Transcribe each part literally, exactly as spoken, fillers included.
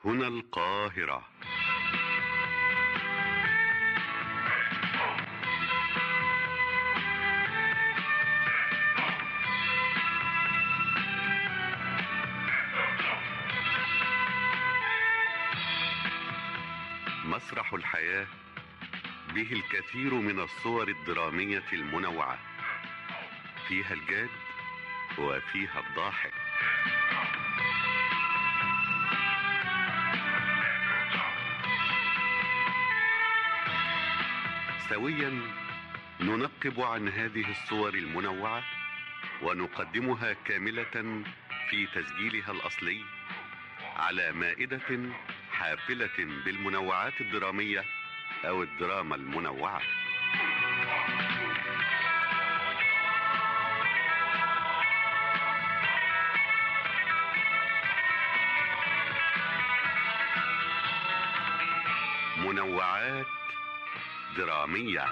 هنا القاهرة. مسرح الحياة به الكثير من الصور الدرامية المنوعة، فيها الجاد وفيها الضاحك. سويا ننقب عن هذه الصور المنوعة ونقدمها كاملة في تسجيلها الأصلي على مائدة حافلة بالمنوعات الدرامية أو الدراما المنوعة. منوعات درامية.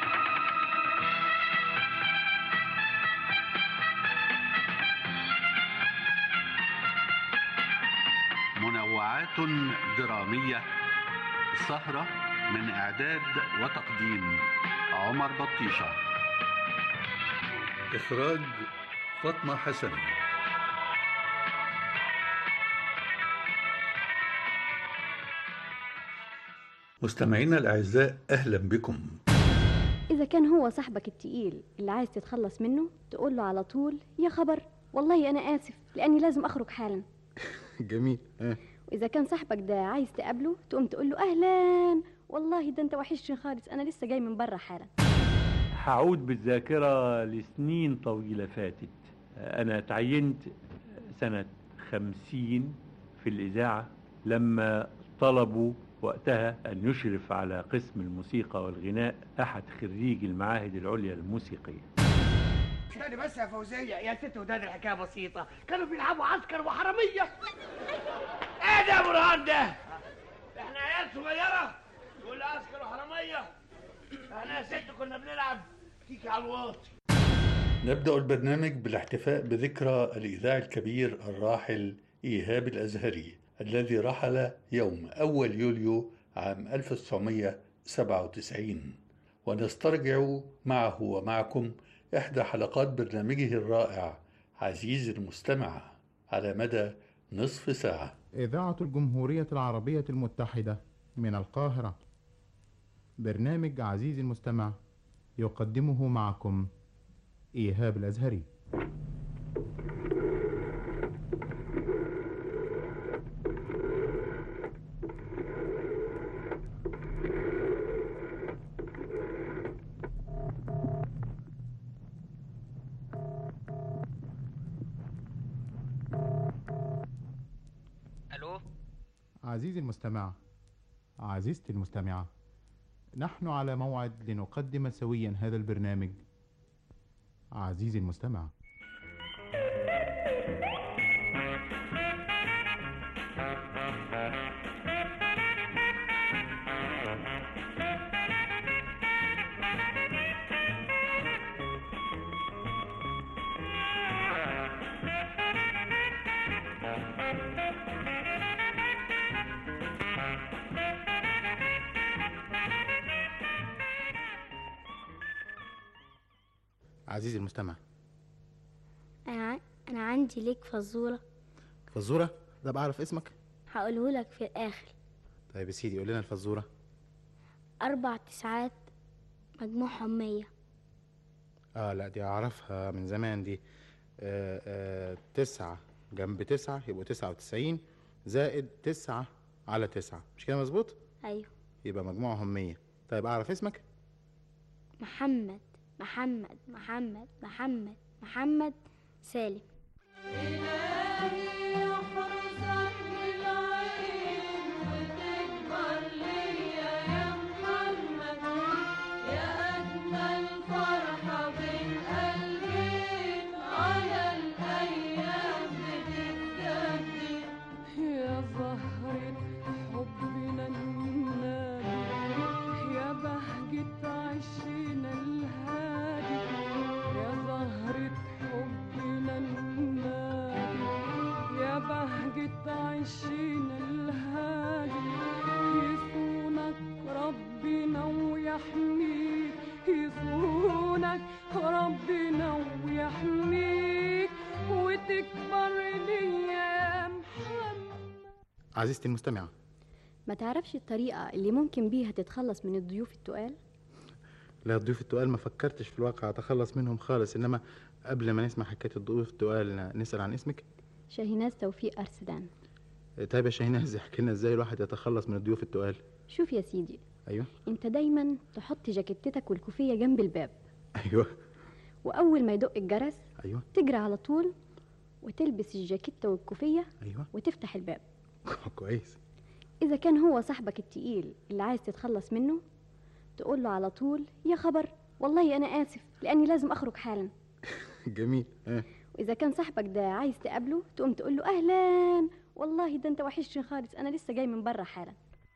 منوعات درامية، سهرة من إعداد وتقديم عمر بطيشة، إخراج فاطمة حسن. مستمعينا الأعزاء، أهلا بكم. إذا كان هو صاحبك التقيل اللي عايز تتخلص منه تقول له على طول يا خبر والله أنا آسف لأني لازم أخرج حالا. جميل. أه. وإذا كان صاحبك ده عايز تقابله تقوم تقول له أهلا والله ده أنت وحشني خالص، أنا لسه جاي من بره حالا. هعود بالذاكرة لسنين طويلة فاتت. أنا تعينت سنة خمسين في الإذاعة لما طلبوا وقتها أن يشرف على قسم الموسيقى والغناء أحد خريجي المعاهد العليا الموسيقية. استني بس يا فوزية يا ست وداد، الحكاية بسيطة، كانوا بيلعبوا عسكر وحرامية. ايه ده يا برهان ده؟ احنا عيال صغيرة تقول عسكر وحرامية؟ احنا يا ست كنا بنلعب كيكي على الواطي. نبدأ البرنامج بالاحتفاء بذكرى الإذاعي الكبير الراحل إيهاب الأزهري الذي رحل يوم أول يوليو عام ألف وتسعمائة وسبعة وتسعين، ونسترجع معه ومعكم إحدى حلقات برنامجه الرائع عزيزي المستمع على مدى نصف ساعة. إذاعة الجمهورية العربية المتحدة من القاهرة، برنامج عزيزي المستمع يقدمه معكم إيهاب الأزهري. ألو عزيزي المستمع، عزيزتي المستمعة، نحن على موعد لنقدم سويا هذا البرنامج. عزيزي المستمع، عزيزي المستمع، أنا أنا عندي ليك فزورة. فزورة؟ ده بعرف اسمك؟ هقوله لك في الآخر. طيب يا سيدي قول لنا الفزورة. أربع تسعات مجموعهم مية. آه لا دي أعرفها من زمان دي. آه آه تسعة جنب تسعة يبقوا تسعة وتسعين زائد تسعة على تسعة، مش كده مظبوط؟ أيوه. يبقى مجموعهم مية. طيب أعرف اسمك؟ محمد محمد محمد محمد محمد سالم. عشنا الهادي عزيزتي المستمعة، ما تعرفش الطريقة اللي ممكن بيها تتخلص من الضيوف التقال؟ لا، الضيوف التقال ما فكرتش في الواقع أتخلص منهم خالص، إنما قبل ما نسمع حكاية الضيوف التقال نسأل عن اسمك. شاهيناز توفيق أرسلان. طيب يا شاهيناز، احكي لنا ازاي الواحد يتخلص من الضيوف التقال. شوف يا سيدي. ايوه. انت دايما تحط جاكيتتك والكوفية جنب الباب. ايوه. واول ما يدق الجرس ايوه تجري على طول وتلبس الجاكيتة والكوفية. ايوه. وتفتح الباب. كويس. اذا كان هو صاحبك التقيل اللي عايز تتخلص منه تقول له على طول يا خبر والله انا اسف لاني لازم اخرج حالا. جميل. اه. واذا كان صاحبك ده عايز تقابله تقوم تقول له اهلا والله ده انت وحشني خالص انا لسه جاي من بره حالا.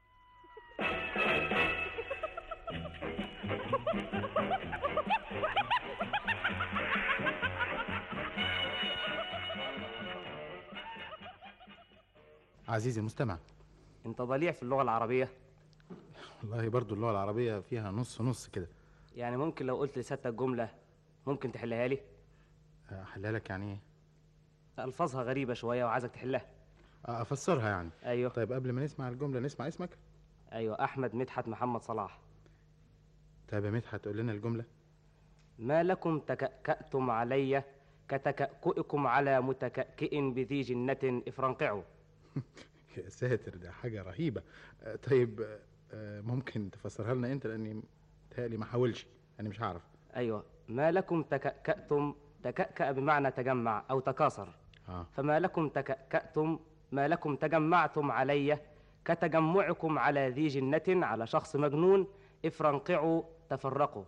عزيزي المستمع، انت ضليع في اللغة العربية. والله برضو اللغة العربية فيها نص نص كده. يعني ممكن لو قلت لسيادتك جملة ممكن تحلها لي؟ احلها لك يعني ايه؟ ألفاظها غريبة شوية وعايزك تحلها. افسرها يعني. ايوه. طيب قبل ما نسمع الجملة نسمع اسمك. ايوه، احمد مدحت محمد صلاح. طيب يا مدحت قول لنا الجملة. ما لكم تكأكأتم علي كتكأكئكم على متكأكئ بذي جنة افرنقعوا. يا ساتر، ده حاجة رهيبة. طيب ممكن تفسرها لنا انت لاني متهيألي ما حاولش، انا مش هعرف. ايوه، ما لكم تكأكأتم، تكأكأ بمعنى تجمع او تكاثر. آه. فما لكم تكأكأتم، ما لكم تجمعتم علي كتجمعكم على ذي جنة، على شخص مجنون، افرنقعوا تفرقوا.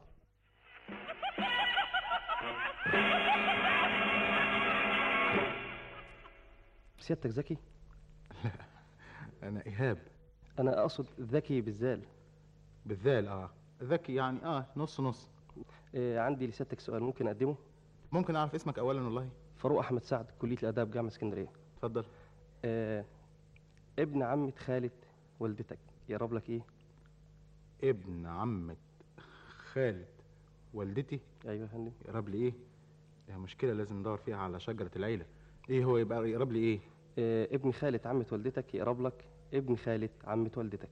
سيادتك ذكي؟ لا انا ايهاب. انا اقصد ذكي بالذال. بالذال؟ اه ذكي يعني اه نص نص. إيه، عندي لسيادتك سؤال ممكن اقدمه؟ ممكن اعرف اسمك اولا؟ والله فاروق احمد سعد، كلية الاداب، جامعة اسكندرية. اتفضل. إيه، ابن عمة خالة والدتك يقرب لك ايه؟ ابن عمة خالة والدتي؟ ايوه يا فندم. يقرب لي ايه؟ ده مشكلة لازم ندور فيها على شجرة العيلة. ايه هو يبقى يقرب لي ايه؟ إيه، ابن خالة عمة والدتك يقرب لك ابن خالة عمة والدتك.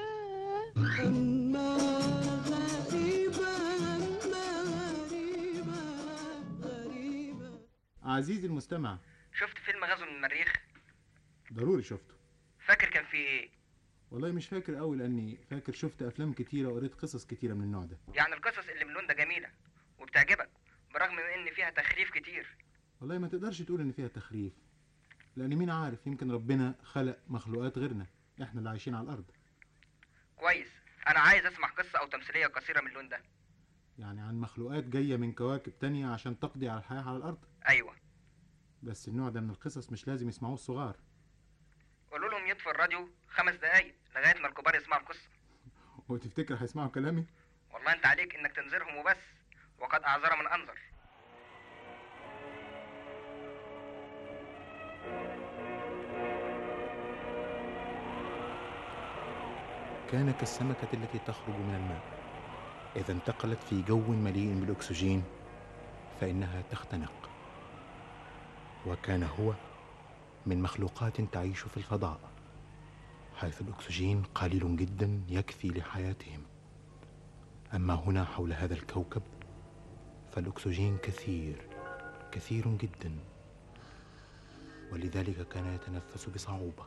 أما غريبة أما غريبة غريبة. عزيزي المستمع، شفت فيلم غزو من المريخ؟ ضروري شفته. فاكر كان فيه ايه؟ والله مش فاكر قوي لاني فاكر شفت افلام كتيره وقريت قصص كتيره من النوع ده. يعني القصص اللي من اللون ده جميله وبتعجبك برغم من ان فيها تخريف كتير. والله ما تقدرش تقول ان فيها تخريف، لان مين عارف، يمكن ربنا خلق مخلوقات غيرنا، احنا اللي عايشين على الارض. كويس، انا عايز اسمع قصه او تمثيليه قصيره من اللون ده. يعني عن مخلوقات جايه من كواكب تانية عشان تقضي على الحياه على الارض؟ ايوه. بس النوع ده من القصص مش لازم يسمعوه الصغار. قولوا لهم يطفوا الراديو خمس دقايق لغايه ما الكبار يسمعوا القصه. وتفتكر هيسمعوا كلامي؟ والله انت عليك انك تنذرهم وبس، وقد اعذر من انذر. كان كالسمكة التي تخرج من الماء، إذا انتقلت في جو مليء بالأكسجين فإنها تختنق. وكان هو من مخلوقات تعيش في الفضاء، حيث الأكسجين قليل جدا يكفي لحياتهم. أما هنا حول هذا الكوكب فالأكسجين كثير كثير جدا، ولذلك كان يتنفس بصعوبة.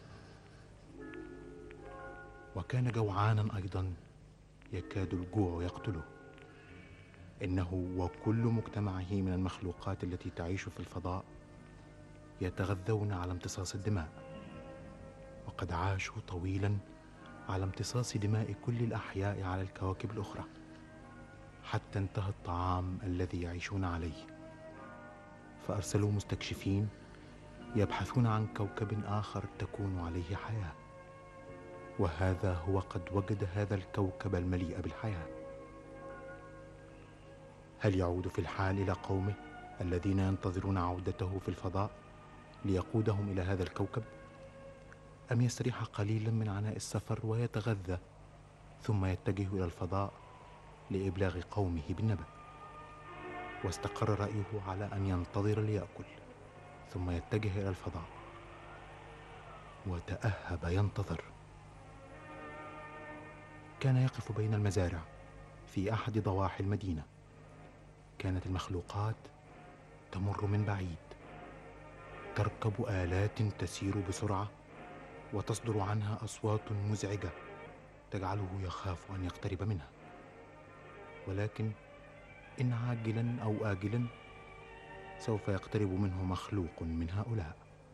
وكان جوعانا أيضا يكاد الجوع يقتله. إنه وكل مجتمعه من المخلوقات التي تعيش في الفضاء يتغذون على امتصاص الدماء، وقد عاشوا طويلا على امتصاص دماء كل الأحياء على الكواكب الأخرى، حتى انتهى الطعام الذي يعيشون عليه، فأرسلوا مستكشفين يبحثون عن كوكب آخر تكون عليه حياة. وهذا هو قد وجد هذا الكوكب المليء بالحياة. هل يعود في الحال إلى قومه الذين ينتظرون عودته في الفضاء ليقودهم إلى هذا الكوكب، أم يستريح قليلا من عناء السفر ويتغذى ثم يتجه إلى الفضاء لإبلاغ قومه بالنبأ؟ واستقر رأيه على أن ينتظر ليأكل ثم يتجه إلى الفضاء. وتأهب ينتظر. كان يقف بين المزارع في أحد ضواحي المدينة. كانت المخلوقات تمر من بعيد، تركب آلات تسير بسرعة وتصدر عنها أصوات مزعجة تجعله يخاف أن يقترب منها، ولكن إن عاجلا أو آجلا سوف يقترب منه مخلوق من هؤلاء.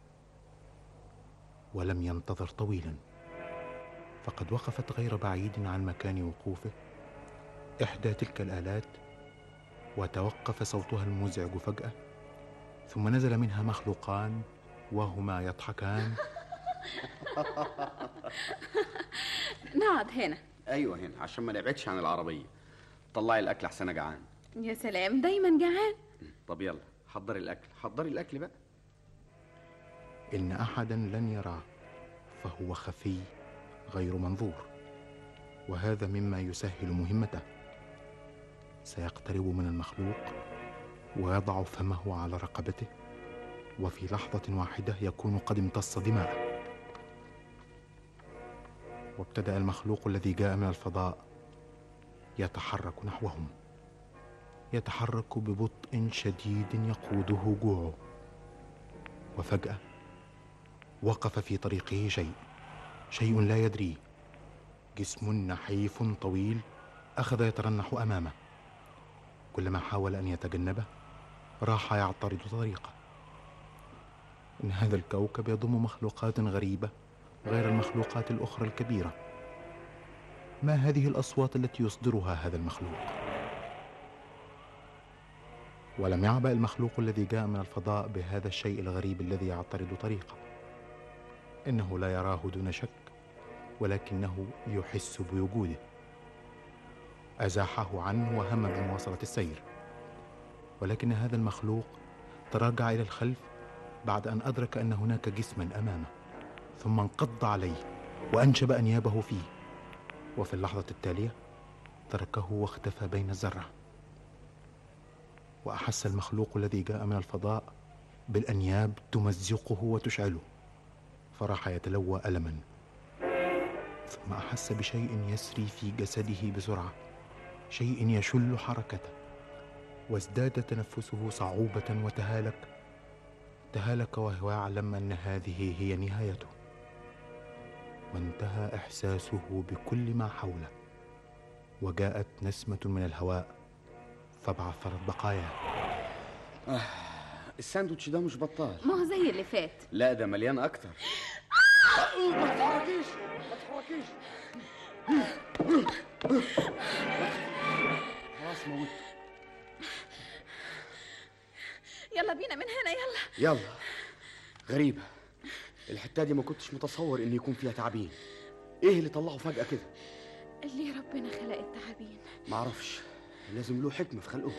ولم ينتظر طويلا، فقد وقفت غير بعيد عن مكان وقوفه إحدى تلك الآلات، وتوقف صوتها المزعج فجأة، ثم نزل منها مخلوقان وهما يضحكان. نقعد هنا. ايوه هنا عشان ما نبعدش عن العربيه. طلعي الاكل احسن انا جعان. يا سلام، دايما جعان. طب يلا حضري الاكل، حضري الاكل بقى. إن أحدا لن يراه، فهو خفي غير منظور، وهذا مما يسهل مهمته. سيقترب من المخلوق ويضع فمه على رقبته، وفي لحظة واحدة يكون قد امتص دماءه. وابتدأ المخلوق الذي جاء من الفضاء يتحرك نحوهم، يتحرك ببطء شديد يقوده جوعه. وفجأة وقف في طريقه شيء شيء لا يدريه. جسم نحيف طويل أخذ يترنح أمامه. كلما حاول أن يتجنبه راح يعترض طريقه. إن هذا الكوكب يضم مخلوقات غريبة غير المخلوقات الأخرى الكبيرة. ما هذه الأصوات التي يصدرها هذا المخلوق؟ ولم يعبأ المخلوق الذي جاء من الفضاء بهذا الشيء الغريب الذي يعترض طريقه. إنه لا يراه دون شك، ولكنه يحس بوجوده. أزاحه عنه وهم بمواصلة السير، ولكن هذا المخلوق تراجع إلى الخلف بعد أن أدرك أن هناك جسما أمامه، ثم انقض عليه وأنشب أنيابه فيه، وفي اللحظة التالية تركه واختفى بين الزرع. وأحس المخلوق الذي جاء من الفضاء بالأنياب تمزقه وتشعله، فراح يتلوى ألما، ثم أحس بشيء يسري في جسده بسرعة، شيء يشل حركته، وازداد تنفسه صعوبة وتهالك تهالك وهو يعلم أن هذه هي نهايته. وانتهى إحساسه بكل ما حوله، وجاءت نسمة من الهواء فابعثرت بقاياه. آه الساندوتش ده مش بطال. ما هو زي اللي فات. لا ده مليان أكتر. ما تتحركيش ما تتحركيش. خلاص موت. يلا بينا من هنا، يلا يلا. غريبة الحتة دي، ما كنتش متصور إن يكون فيها تعابين. إيه اللي طلعه فجأة كده؟ اللي ربنا خلق التعابين. معرفش، لازم له حكمة في خلقه.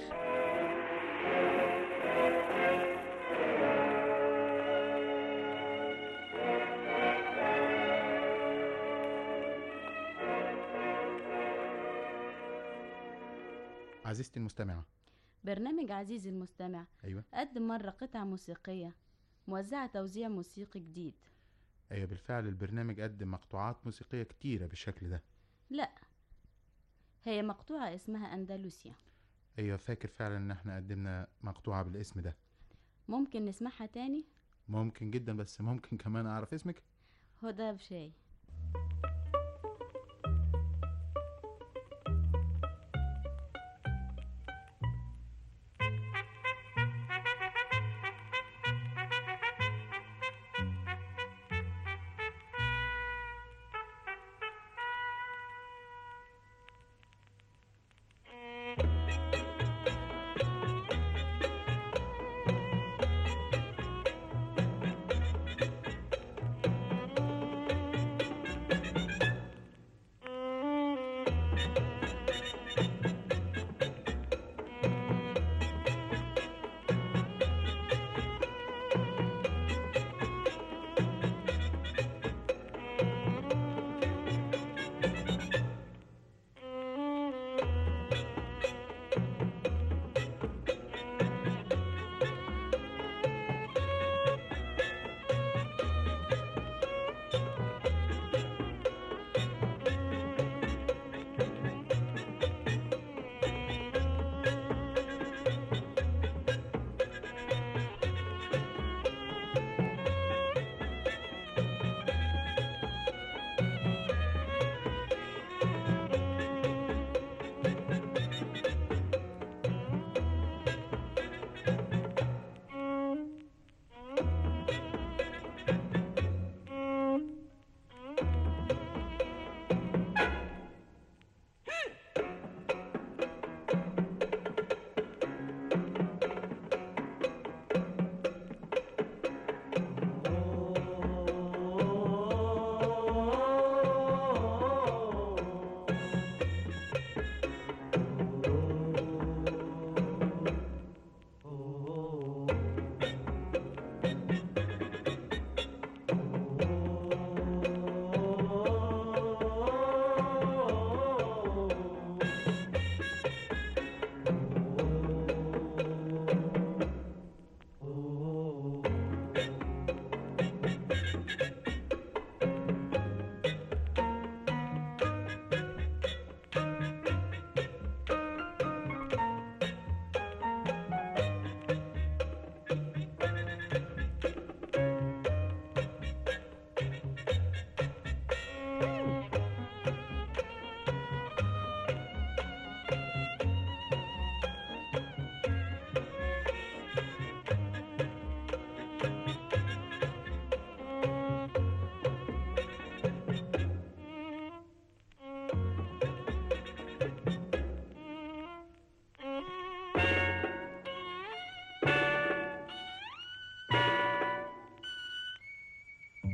عزيزتي المستمعة، برنامج عزيزي المستمع أيوة قدم مرة قطعة موسيقية موزعة توزيع موسيقي جديد. أيوة بالفعل البرنامج قدم مقطوعات موسيقية كتيرة بالشكل ده. لا، هي مقطوعة اسمها أندلسيا. أيوة فاكر فعلا إن احنا قدمنا مقطوعة بالاسم ده. ممكن نسمعها تاني؟ ممكن جدا، بس ممكن كمان أعرف اسمك؟ هدى بشاي.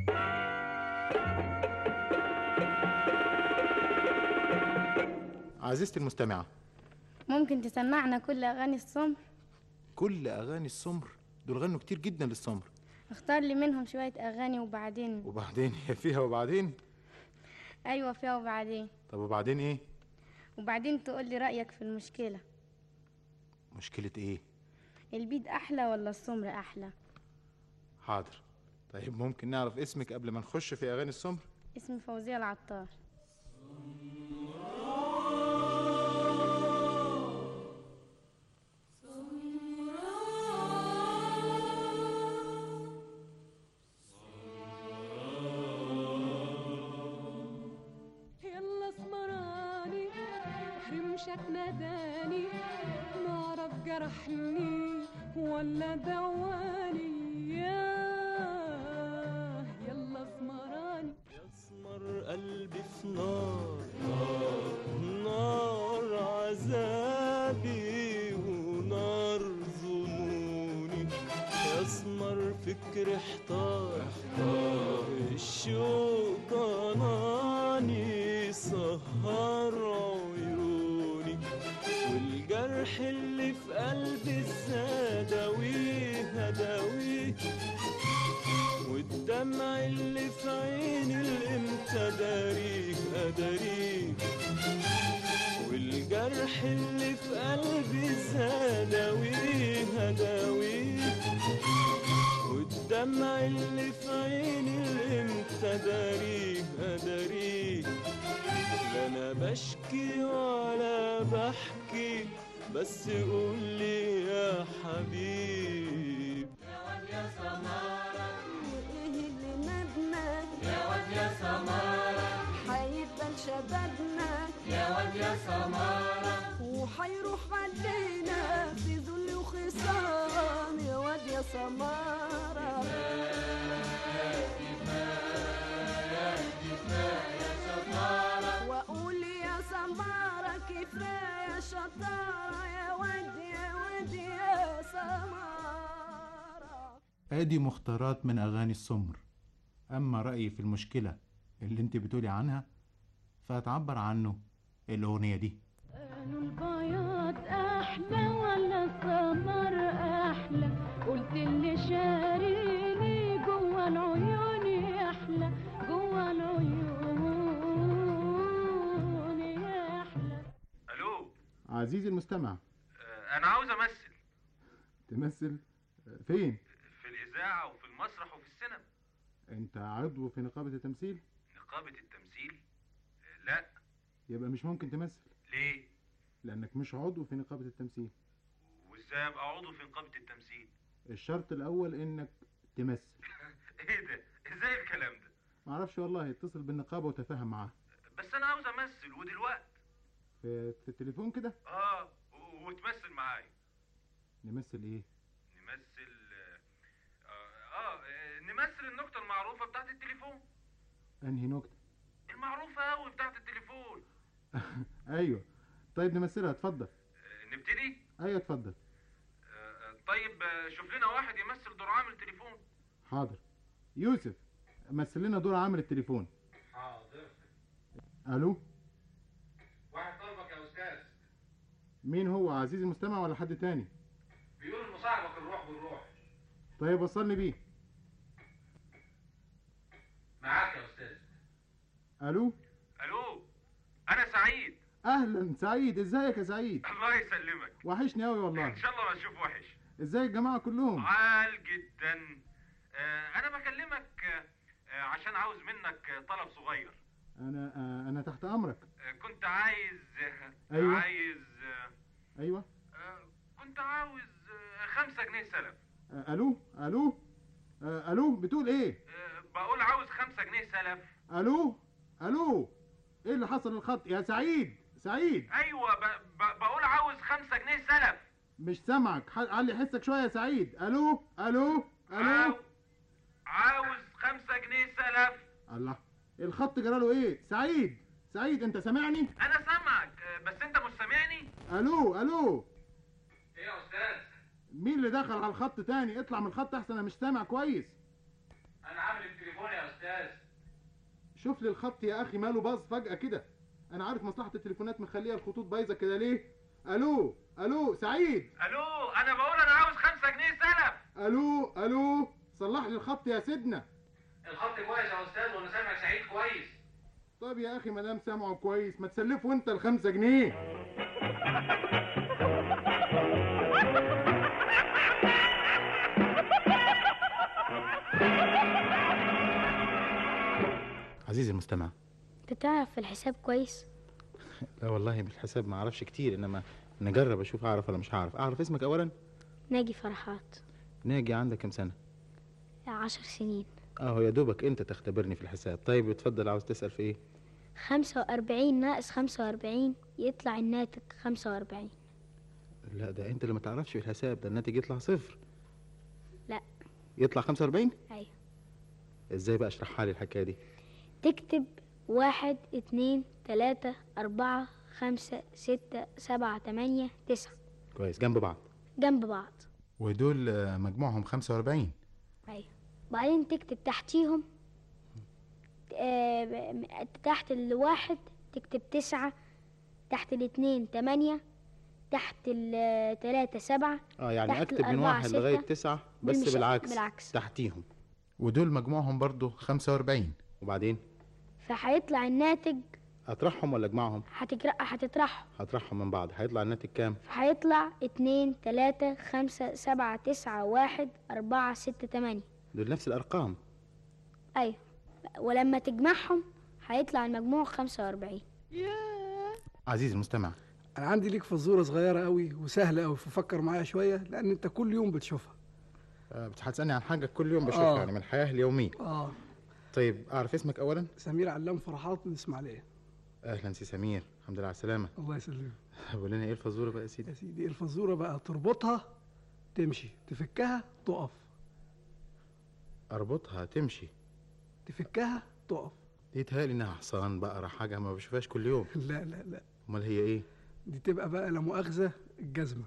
عزيزتي المستمعة، ممكن تسمعنا كل أغاني السمر؟ كل أغاني السمر؟ دول غنوا كتير جدا للسمر. اختار لي منهم شوية أغاني وبعدين. وبعدين هي فيها وبعدين؟ أيوة فيها وبعدين. طب وبعدين إيه؟ وبعدين تقول لي رأيك في المشكلة. مشكلة إيه؟ البيد أحلى ولا السمر أحلى؟ حاضر. طيب ممكن نعرف اسمك قبل ما نخش في أغاني السمر؟ اسمي فوزية العطار. رمشك ناداني نعرف جرحني ولا دواني ياه يلا اسمراني يسمر قلبي في نار نار عذابي ونار ظنوني يسمر فكر احتار الشوق ضناني سهر عيوني والجرح اللي في قلبي الزادويه هداويه والدمع اللي في عيني الامتى داريه اداريه والجرح اللي في قلبي الزادويه هداويه والدمع اللي في عيني الامتى داريه اداريه لا انا بشكي ولا بحكي بس قول لي يا حبيب يا واد يا سمارة وايه اللي ندنا يا واد يا سمارة حيفضل شبابنا يا واد يا سمارة وحيروح علينا في ذل وخصام يا واد يا سمارة واقول يا سمارة كفاية شطارة يا واد يا واد يا سمارة. ادي مختارات من اغاني السمر. اما رايي في المشكله اللي انت بتقولي عنها فهتعبر عنه الاغنيه دي. قالوا البياض احلى ولا السمر احلى قلت اللي شاريني جوا العيون احلى جوا العيون احلى. الو عزيزي المستمع، آه، انا عاوز امثل. تمثل فين؟ في الاذاعه وفي المسرح وفي السينما. انت عضو في نقابه التمثيل؟ نقابه التمثيل؟ آه، لا. يبقى مش ممكن تمثل. ليه؟ لانك مش عضو في نقابه التمثيل. وازاي ابقى عضو في نقابه التمثيل؟ الشرط الاول انك تمثل. ايه ده؟ ازاي الكلام ده؟ معرفش والله، اتصل بالنقابه وتفاهم معاها. بس انا عاوز امثل ودلوقتي. في, في التليفون كده؟ اه و- وتمثل معايا. نمثل ايه؟ نمثل اه, آه نمثل النكته المعروفه بتاعت التليفون. انهي نكته؟ المعروفه قوي بتاعت التليفون. ايوه. طيب نمثلها، اتفضل. آه، نبتدي؟ ايوه اتفضل. آه، طيب آه، شوف لنا واحد يمثل دور عامل تليفون. حاضر. يوسف مثل لنا دور عامل التليفون. حاضر. الو، واحد طلبك يا استاذ. مين هو؟ عزيزي المستمع ولا حد تاني؟ بيقول انه صاحبك الروح بالروح. طيب وصلني بيه. معاك يا استاذ. الو. الو، انا سعيد. اهلا سعيد، ازيك يا سعيد؟ الله يسلمك. وحشني قوي والله. ان شاء الله ما اشوف وحش. ازاي الجماعه كلهم؟ عال جدا. آه انا بكلمك آه عشان عاوز منك آه، طلب صغير. انا آه انا تحت امرك. آه كنت عايز آه أيوة. عايز آه ايوه. آه كنت عاوز آه خمسة جنيه سلف. آه الو الو آه الو بتقول ايه؟ آه بقول عاوز خمسة جنيه سلف. الو الو ايه اللي حصل الخط يا سعيد؟ سعيد. ايوه ب... ب... بقول عاوز خمسة جنيه سلف. مش سامعك، ح- علي حسك شويه يا سعيد. الو الو الو عاو... عاوز خمسة جنيه سلف. الله، الخط جراله ايه؟ سعيد سعيد انت سامعني؟ انا سامعك آه، بس انت مش سامعني. الو الو ايه يا استاذ؟ مين اللي دخل على الخط تاني؟ اطلع من الخط احسن، انا مش سامع كويس. انا عامل التليفون يا استاذ. شوف لي الخط يا اخي، ماله باظ فجأة كده؟ انا عارف مصلحة التليفونات مخليها الخطوط بايظة كده ليه. الو الو سعيد. الو، انا بقول انا عاوز خمسة جنيه سلف. الو الو صلح لي الخط يا سيدنا. الخط كويس يا استاذ وانا سامع سعيد كويس. طب يا اخي ما دام سامعه كويس ما تسلفه انت الخمسة جنيه. عزيزي المستمع، انت تعرف في الحساب كويس؟ لا والله بالحساب ما اعرفش كتير، انما نجرب اشوف اعرف ولا مش هعرف. اعرف اسمك اولا؟ ناجي فرحات. ناجي، عندك كم سنة؟ عشر سنين. اه يا دوبك انت تختبرني في الحساب. طيب اتفضل، عاوز تسأل في ايه؟ خمسة وأربعين ناقص خمسة وأربعين يطلع الناتج خمسة وأربعين. لا ده انت اللي ما تعرفش في الحساب، ده الناتج يطلع صفر. لا يطلع خمسة وأربعين؟ ايوه. ازاي بقى؟ اشرحها لي الحكاية دي. تكتب واحد اتنين تلاتة أربعة خمسة ستة سبعة تمانية تسعة. كويس، جنب بعض. جنب بعض. ودول مجموعهم خمسة وأربعين. ايوه. بعدين تكتب تحتيهم آه تحت الواحد تكتب تسعة، تحت الاتنين تمانية، تحت التلاتة سبعة. اه يعني اكتب من واحد لغاية تسعة بس بالعكس. بالعكس تحتيهم. ودول مجموعهم برضو خمسة وأربعين. وبعدين فهيطلع الناتج. اطرحهم ولا اجمعهم؟ هتجرأ هتطرحهم. هطرحهم من بعض. هيطلع الناتج كام؟ هيطلع اتنين تلاتة خمسة سبعة تسعة واحد أربعة ستة تمانية. دول نفس الارقام. ايوه، ولما تجمعهم هيطلع المجموع خمسة وأربعين. عزيزي المستمع، انا عندي ليك فزوره صغيره قوي وسهله قوي، ففكر معايا شويه لان انت كل يوم بتشوفها. آه هتسالني عن حاجه كل يوم بشوفها. آه. يعني من الحياه اليوميه. اه طيب اعرف اسمك اولا؟ سمير علام فرحات من اسماعيليه. اهلا سي سمير، الحمد لله على السلامه. الله يسلمك. قول لنا ايه الفزوره بقى يا سيدي؟ يا سيدي الفزوره بقى تربطها تمشي، تفكها تقف. اربطها تمشي، تفكها تقف. دي تهيألي انها حصان بقرة، حاجه ما بشوفهاش كل يوم. لا لا لا. امال هي ايه؟ دي تبقى بقى لا مؤاخذه الجزمه.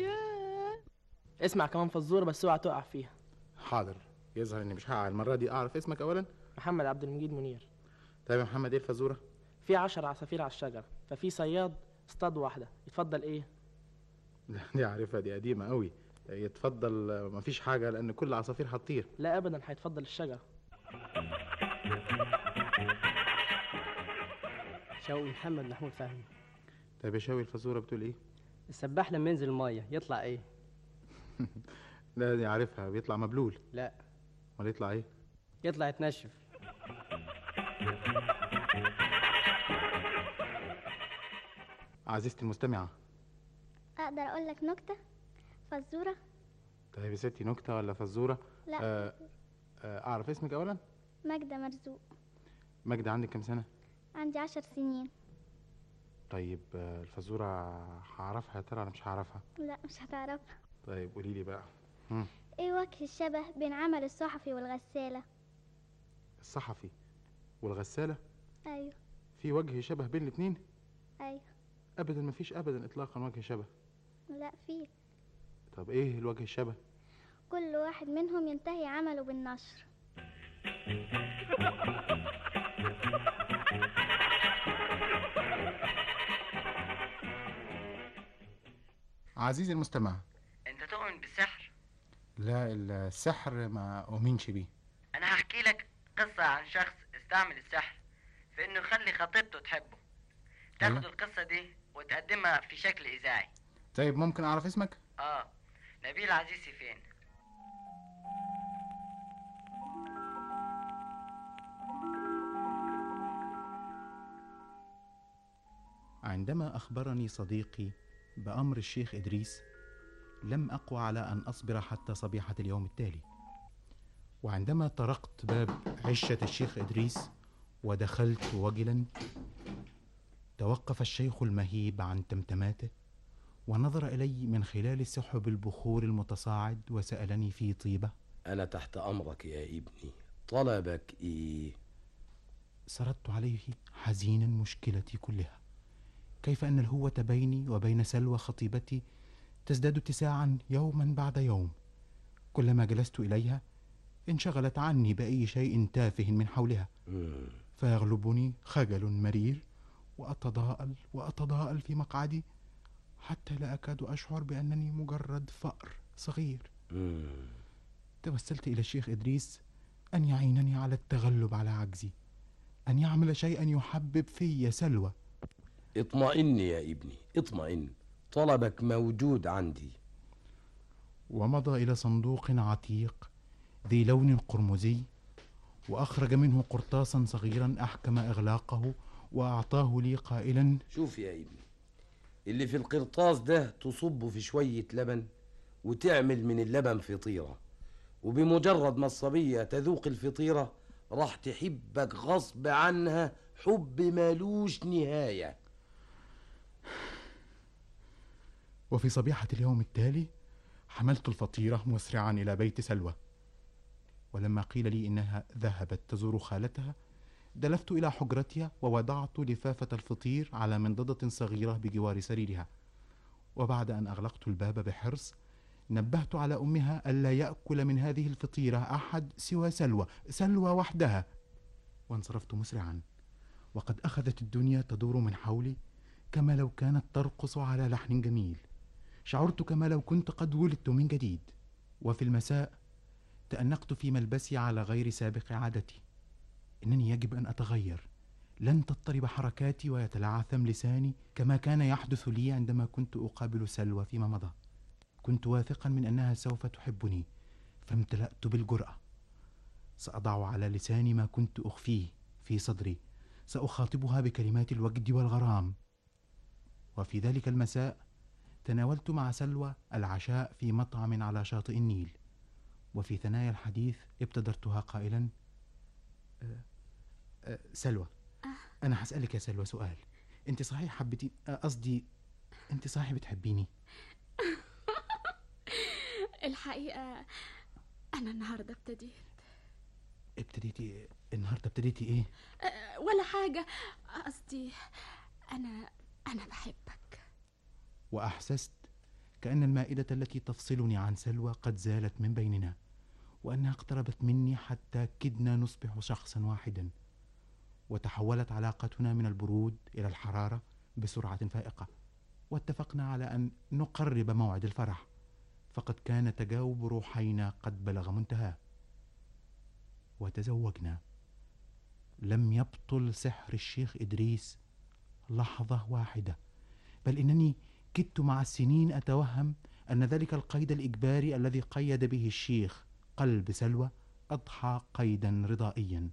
اسمع كمان فزوره بس اوعى تقع فيها. حاضر، يظهر اني مش هقع المره دي. اعرف اسمك اولا؟ محمد عبد المجيد منير. طيب يا محمد ايه الفزوره؟ في عشر عصافير على الشجره، ففي صياد اصطاد واحده، يتفضل ايه؟ لا دي عارفها، دي قديمه قوي. يتفضل مفيش حاجه لان كل العصافير هتطير. لا ابدا، هيتفضل الشجره. شوقي محمد محمود فهمي. طيب يا شوقي الفزوره بتقول ايه؟ السباح لما ينزل الميه يطلع ايه؟ لا دي عارفها، بيطلع مبلول. لا. امال يطلع ايه؟ يطلع يتنشف. عزيزتي المستمعه، اقدر اقول لك نكته فزوره؟ طيب يا ستي، نكته ولا فزوره؟ لا. آه آه اعرف اسمك اولا؟ ماجدة مرزوق. ماجدة، عندك كم سنه؟ عندي عشر سنين. طيب آه الفزوره هعرفها يا ترى ولا مش هعرفها؟ لا مش هتعرفها. طيب قولي لي بقى. مم. ايه وجه الشبه بين عمل الصحفي والغساله؟ الصحفي والغساله؟ ايوه. في وجه شبه بين الاثنين؟ ايوه. ابدا مفيش ابدا اطلاقا وجه شبه. لا فيه. طب ايه الوجه الشبه؟ كل واحد منهم ينتهي عمله بالنشر. عزيزي المستمع، انت تؤمن بالسحر؟ لا السحر ما اؤمنش بيه. انا هحكي لك قصة عن شخص استعمل السحر في انه يخلي خطيبته تحبه. تاخد أيوة. القصة دي وتقدمها في شكل اذاعي. طيب ممكن اعرف اسمك؟ اه نبيل عزيزي فين. عندما أخبرني صديقي بأمر الشيخ إدريس لم أقوى على أن أصبر حتى صبيحة اليوم التالي. وعندما طرقت باب عشة الشيخ إدريس ودخلت وجلا، توقف الشيخ المهيب عن تمتماته ونظر إلي من خلال سحب البخور المتصاعد وسألني في طيبة: أنا تحت أمرك يا ابني، طلبك إيه؟ سردت عليه حزينا مشكلتي كلها، كيف أن الهوة بيني وبين سلوى خطيبتي تزداد اتساعا يوما بعد يوم. كلما جلست إليها انشغلت عني بأي شيء تافه من حولها، فيغلبني خجل مرير، وأتضاءل وأتضاءل في مقعدي حتى لا أكاد أشعر بأنني مجرد فأر صغير. توسلت إلى الشيخ إدريس أن يعينني على التغلب على عجزي، أن يعمل شيئا يحبب في سلوى. اطمئن يا ابني، اطمئن، طلبك موجود عندي. ومضى إلى صندوق عتيق ذي لون قرمزي، وأخرج منه قرطاسا صغيرا أحكم إغلاقه وأعطاه لي قائلا: شوف يا ابني، اللي في القرطاس ده تصبه في شوية لبن وتعمل من اللبن فطيرة، وبمجرد ما الصبية تذوق الفطيرة راح تحبك غصب عنها حب مالوش نهاية. وفي صبيحة اليوم التالي حملت الفطيرة مسرعا إلى بيت سلوى، ولما قيل لي إنها ذهبت تزور خالتها دلفت إلى حجرتها ووضعت لفافة الفطير على منضدة صغيرة بجوار سريرها، وبعد أن أغلقت الباب بحرص نبهت على أمها ألا يأكل من هذه الفطيرة أحد سوى سلوى، سلوى وحدها، وانصرفت مسرعا، وقد أخذت الدنيا تدور من حولي كما لو كانت ترقص على لحن جميل. شعرت كما لو كنت قد ولدت من جديد. وفي المساء تأنقت في ملبسي على غير سابق عادتي. إنني يجب أن أتغير، لن تضطرب حركاتي ويتلعثم لساني كما كان يحدث لي عندما كنت أقابل سلوى فيما مضى. كنت واثقا من أنها سوف تحبني، فامتلأت بالجرأة. سأضع على لساني ما كنت أخفيه في صدري، سأخاطبها بكلمات الوجد والغرام. وفي ذلك المساء تناولت مع سلوى العشاء في مطعم على شاطئ النيل، وفي ثنايا الحديث ابتدرتها قائلا: أه أه سلوى، أنا هسألك يا سلوى سؤال. أنت صحيح حبتي، قصدي أنت صحيح بتحبيني؟ الحقيقة أنا النهاردة ابتديت. ابتديتي النهاردة؟ ابتديتي إيه؟ أه ولا حاجة، قصدي أنا أنا بحبك. وأحسست كأن المائدة التي تفصلني عن سلوى قد زالت من بيننا، وأنها اقتربت مني حتى كدنا نصبح شخصا واحدا، وتحولت علاقتنا من البرود إلى الحرارة بسرعة فائقة، واتفقنا على أن نقرب موعد الفرح، فقد كان تجاوب روحينا قد بلغ منتهى، وتزوجنا. لم يبطل سحر الشيخ إدريس لحظة واحدة، بل إنني كدت مع السنين أتوهم أن ذلك القيد الإجباري الذي قيد به الشيخ قلب سلوى أضحى قيدا رضائيا.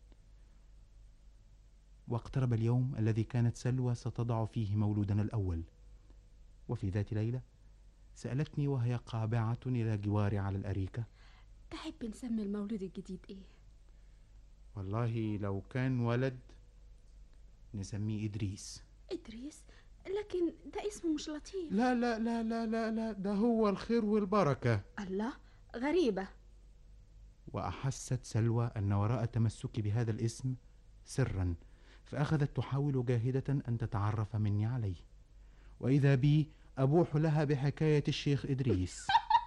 واقترب اليوم الذي كانت سلوى ستضع فيه مولودنا الأول، وفي ذات ليلة سألتني وهي قابعة إلى جواري على الأريكة: تحب نسمي المولود الجديد إيه؟ والله لو كان ولد نسميه إدريس. إدريس؟ لكن ده اسمه مش لطيف. لا لا لا لا لا لا، ده هو الخير والبركة. الله، غريبة. وأحست سلوى أن وراء تمسكي بهذا الاسم سرا، فأخذت تحاول جاهدة أن تتعرف مني عليه، وإذا بي أبوح لها بحكاية الشيخ إدريس.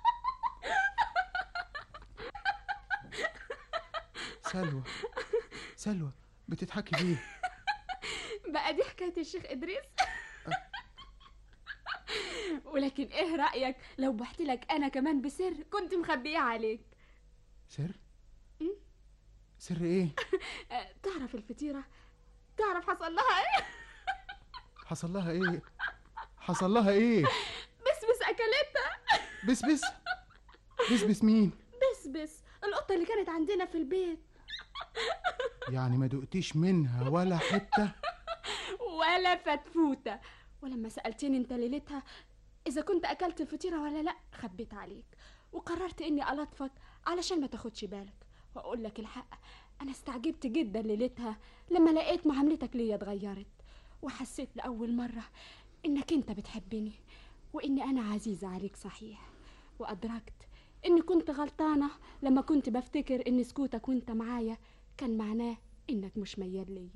سلوى سلوى بتضحكي ليه؟ بقى دي حكاية الشيخ إدريس؟ ولكن إيه رأيك لو بحت لك أنا كمان بسر كنت مخبيه عليك؟ سر؟ سر إيه؟ تعرف الفطيرة؟ تعرف حصل لها إيه؟ حصل لها إيه؟ حصل لها إيه؟ بس بس أكلتها. بس بس بس بس مين؟ بس بس القطة اللي كانت عندنا في البيت. يعني ما دقتيش منها ولا حتة؟ ولا فتفوتة. ولما سألتني انت ليلتها إذا كنت أكلت الفطيرة ولا لأ خبيت عليك، وقررت إني ألطفك علشان ما تاخدش بالك. وأقول لك الحق، أنا استعجبت جدا ليلتها لما لقيت معاملتك ليا اتغيرت، وحسيت لأول مرة إنك أنت بتحبني وإني أنا عزيزة عليك صحيح. وأدركت إني كنت غلطانة لما كنت بفتكر إن سكوتك وإنت معايا كان معناه إنك مش ميال ليا.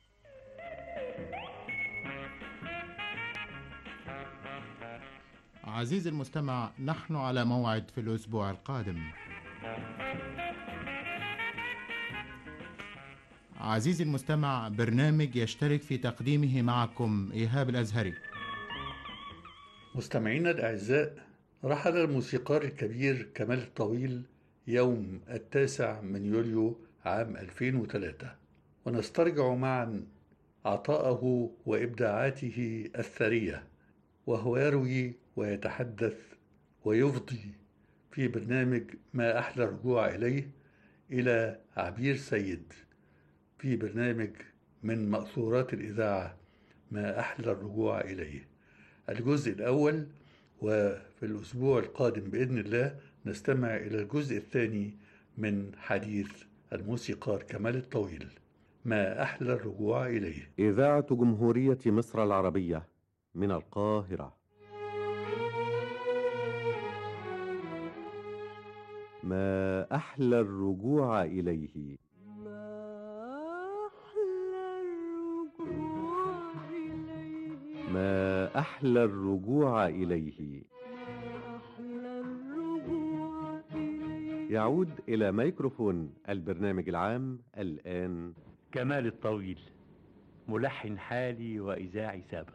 عزيزي المستمع، نحن على موعد في الأسبوع القادم. عزيزي المستمع، برنامج يشترك في تقديمه معكم إيهاب الأزهري. مستمعينا الأعزاء، رحل الموسيقار الكبير كمال الطويل يوم التاسع من يوليو عام ألفين وثلاثة، ونسترجع معا عطاءه وإبداعاته الثرية، وهو يروي ويتحدث ويفضي في برنامج ما أحلى الرجوع إليه إلى عبير سيد في برنامج من مأثورات الإذاعة ما أحلى الرجوع إليه الجزء الأول. وفي الأسبوع القادم بإذن الله نستمع إلى الجزء الثاني من حديث الموسيقار كمال الطويل ما أحلى الرجوع إليه. إذاعة جمهورية مصر العربية من القاهرة. ما أحلى الرجوع إليه. ما أحلى الرجوع إليه. يعود إلى ميكروفون البرنامج العام الآن كمال الطويل، ملحن حالي وإذاعي سابق.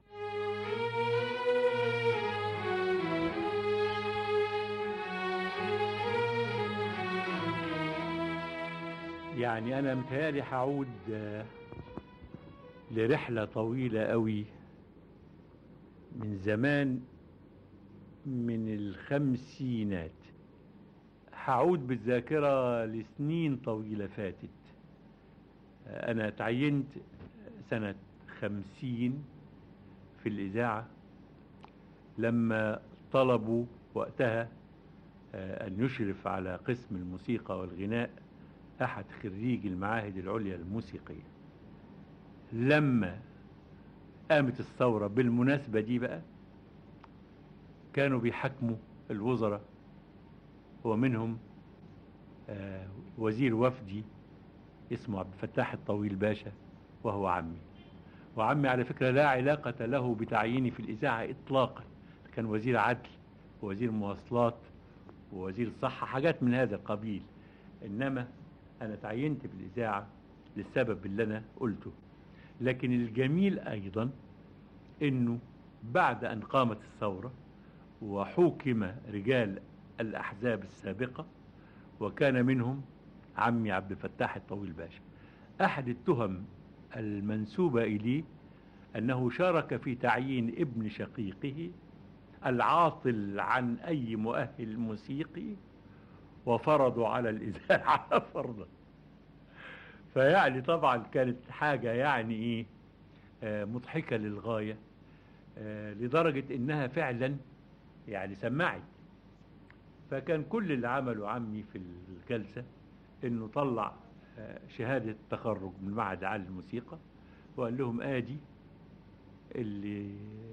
يعني أنا متهيألي هعود لرحلة طويلة قوي من زمان، من الخمسينات. هعود بالذاكرة لسنين طويلة فاتت. أنا تعينت سنة خمسين في الإذاعة لما طلبوا وقتها أن يشرف على قسم الموسيقى والغناء أحد خريجي المعاهد العليا الموسيقية. لما قامت الثورة بالمناسبة دي بقى كانوا بيحكموا الوزراء، ومنهم آه وزير وفدي اسمه عبد الفتاح الطويل باشا، وهو عمي. وعمي على فكرة لا علاقة له بتعييني في الإذاعة إطلاقا، كان وزير عدل ووزير مواصلات ووزير صحة، حاجات من هذا القبيل. إنما أنا تعينت في الإذاعة للسبب اللي أنا قلته. لكن الجميل أيضا أنه بعد أن قامت الثورة وحوكم رجال الأحزاب السابقة، وكان منهم عمي عبد الفتاح الطويل باشا، أحد التهم المنسوبة إليه أنه شارك في تعيين ابن شقيقه العاطل عن أي مؤهل موسيقي وفرضوا على الإذاعة فرضا. فيعني طبعا كانت حاجة يعني إيه آه مضحكة للغاية، آه لدرجة إنها فعلا يعني سمعت. فكان كل اللي عمله عمي في الجلسة إنه طلع آه شهادة تخرج من معهد عالي الموسيقى، وقال لهم آدي اللي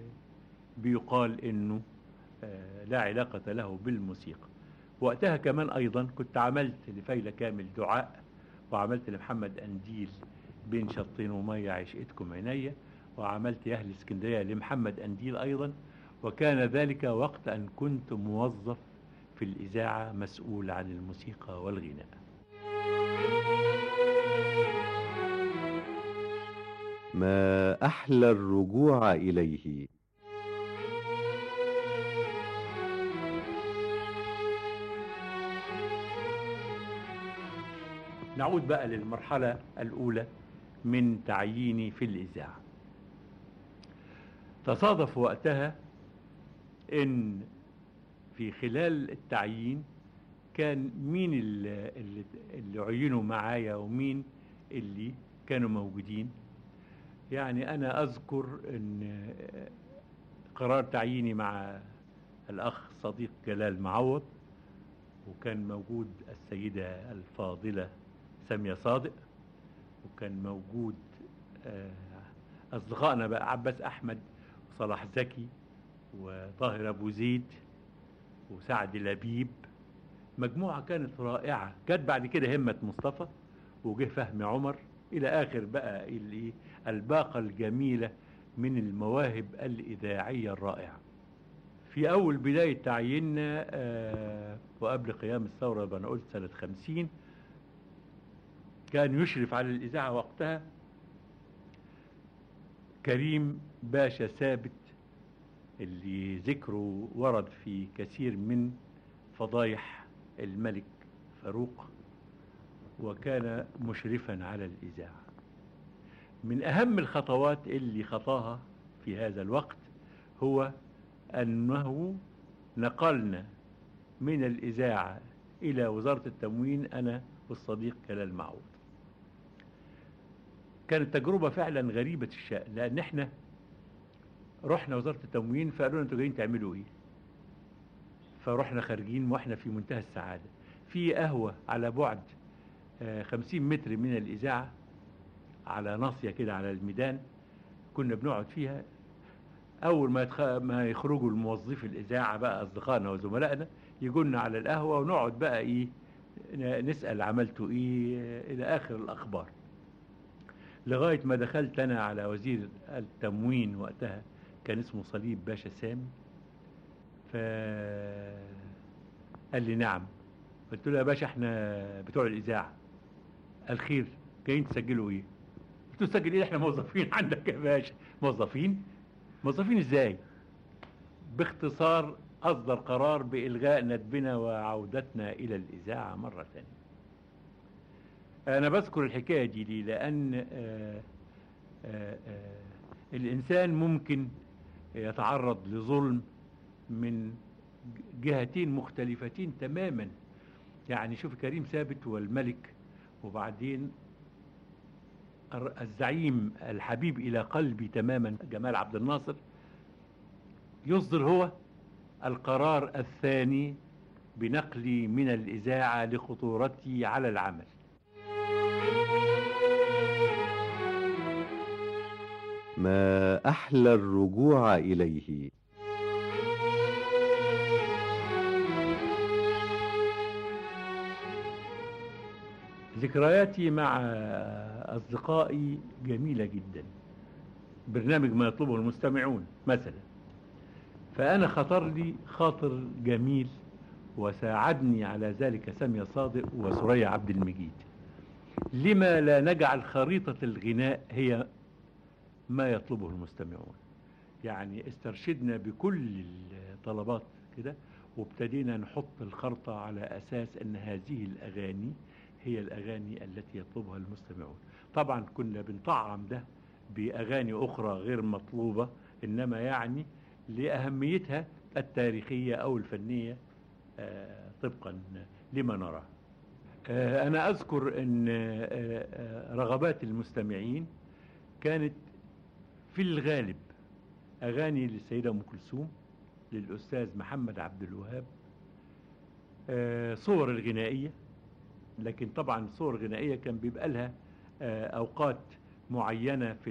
بيقال إنه آه لا علاقة له بالموسيقى. وقتها كمان أيضا كنت عملت لفيلة كامل دعاء، وعملت لمحمد أنديل بين شطين ومية عشقتكم عينيا، وعملت يا أهل اسكندرية لمحمد أنديل أيضا. وكان ذلك وقت أن كنت موظف في الإذاعة مسؤول عن الموسيقى والغناء. ما أحلى الرجوع إليه. نعود بقى للمرحلة الأولى من تعييني في الإذاعة. تصادف وقتها إن في خلال التعيين كان مين اللي, اللي عينوا معايا ومين اللي كانوا موجودين. يعني أنا أذكر إن قرار تعييني مع الأخ صديق جلال معوض، وكان موجود السيدة الفاضلة سامية صادق، وكان موجود أصدقائنا بقى عباس أحمد وصلاح زكي وطاهر أبو زيد وسعد لبيب. مجموعة كانت رائعة. جت بعد كده همة مصطفى، وجه فهمي عمر، إلى آخر بقى اللي الباقة الجميلة من المواهب الإذاعية الرائعة. في أول بداية تعييننا آه وقبل قيام الثورة، أنا قلت سنة خمسين، كان يشرف على الإذاعة وقتها كريم باشا ثابت، اللي ذكره ورد في كثير من فضايح الملك فاروق، وكان مشرفا على الإذاعة. من أهم الخطوات اللي خطاها في هذا الوقت هو أنه نقلنا من الإذاعة إلى وزارة التموين أنا والصديق جلال معوض. كانت تجربة فعلا غريبة الشأن، لأن احنا رحنا وزارة التموين فقالوا لنا انتوا جايين تعملوا ايه؟ فرحنا خارجين واحنا في منتهى السعادة في قهوة على بعد خمسين متر من الإذاعة، على ناصية كده على الميدان، كنا بنقعد فيها. أول ما, يتخ... ما يخرجوا الموظفي الإذاعة بقى أصدقائنا وزملائنا يجونا على القهوة ونقعد بقى إيه نسأل عملتوا إيه إلى آخر الأخبار، لغاية ما دخلت أنا على وزير التموين وقتها كان اسمه صليب باشا سامي، فقال لي نعم. قلت له يا باشا احنا بتوع الإذاعة. قال خير جايين تسجلوا ايه؟ قلت له تسجل ايه؟ احنا موظفين عندك يا باشا. موظفين؟ موظفين ازاي؟ باختصار أصدر قرار بإلغاء ندبنا وعودتنا إلى الإذاعة مرة ثانية. أنا بذكر الحكاية دي ليه؟ لأن آآ آآ الإنسان ممكن يتعرض لظلم من جهتين مختلفتين تماما. يعني شوف كريم ثابت والملك، وبعدين الزعيم الحبيب إلى قلبي تماما جمال عبد الناصر يصدر هو القرار الثاني بنقلي من الإذاعة لخطورتي على العمل. ما أحلى الرجوع إليه. ذكرياتي مع أصدقائي جميلة جدا. برنامج ما يطلبه المستمعون مثلا، فأنا خطر لي خاطر جميل وساعدني على ذلك سامية صادق وسرية عبد المجيد. لما لا نجعل خريطة الغناء هي ما يطلبه المستمعون؟ يعني استرشدنا بكل الطلبات كده، وابتدينا نحط الخرطة على أساس أن هذه الأغاني هي الأغاني التي يطلبها المستمعون. طبعا كنا بنطعم ده بأغاني أخرى غير مطلوبة، إنما يعني لأهميتها التاريخية أو الفنية آه طبقا لما نرى. آه أنا أذكر أن آه رغبات المستمعين كانت في الغالب أغاني للسيدة أم كلثوم، للأستاذ محمد عبد الوهاب، صور الغنائية. لكن طبعا الصور الغنائية كان بيبقى لها أوقات معينة في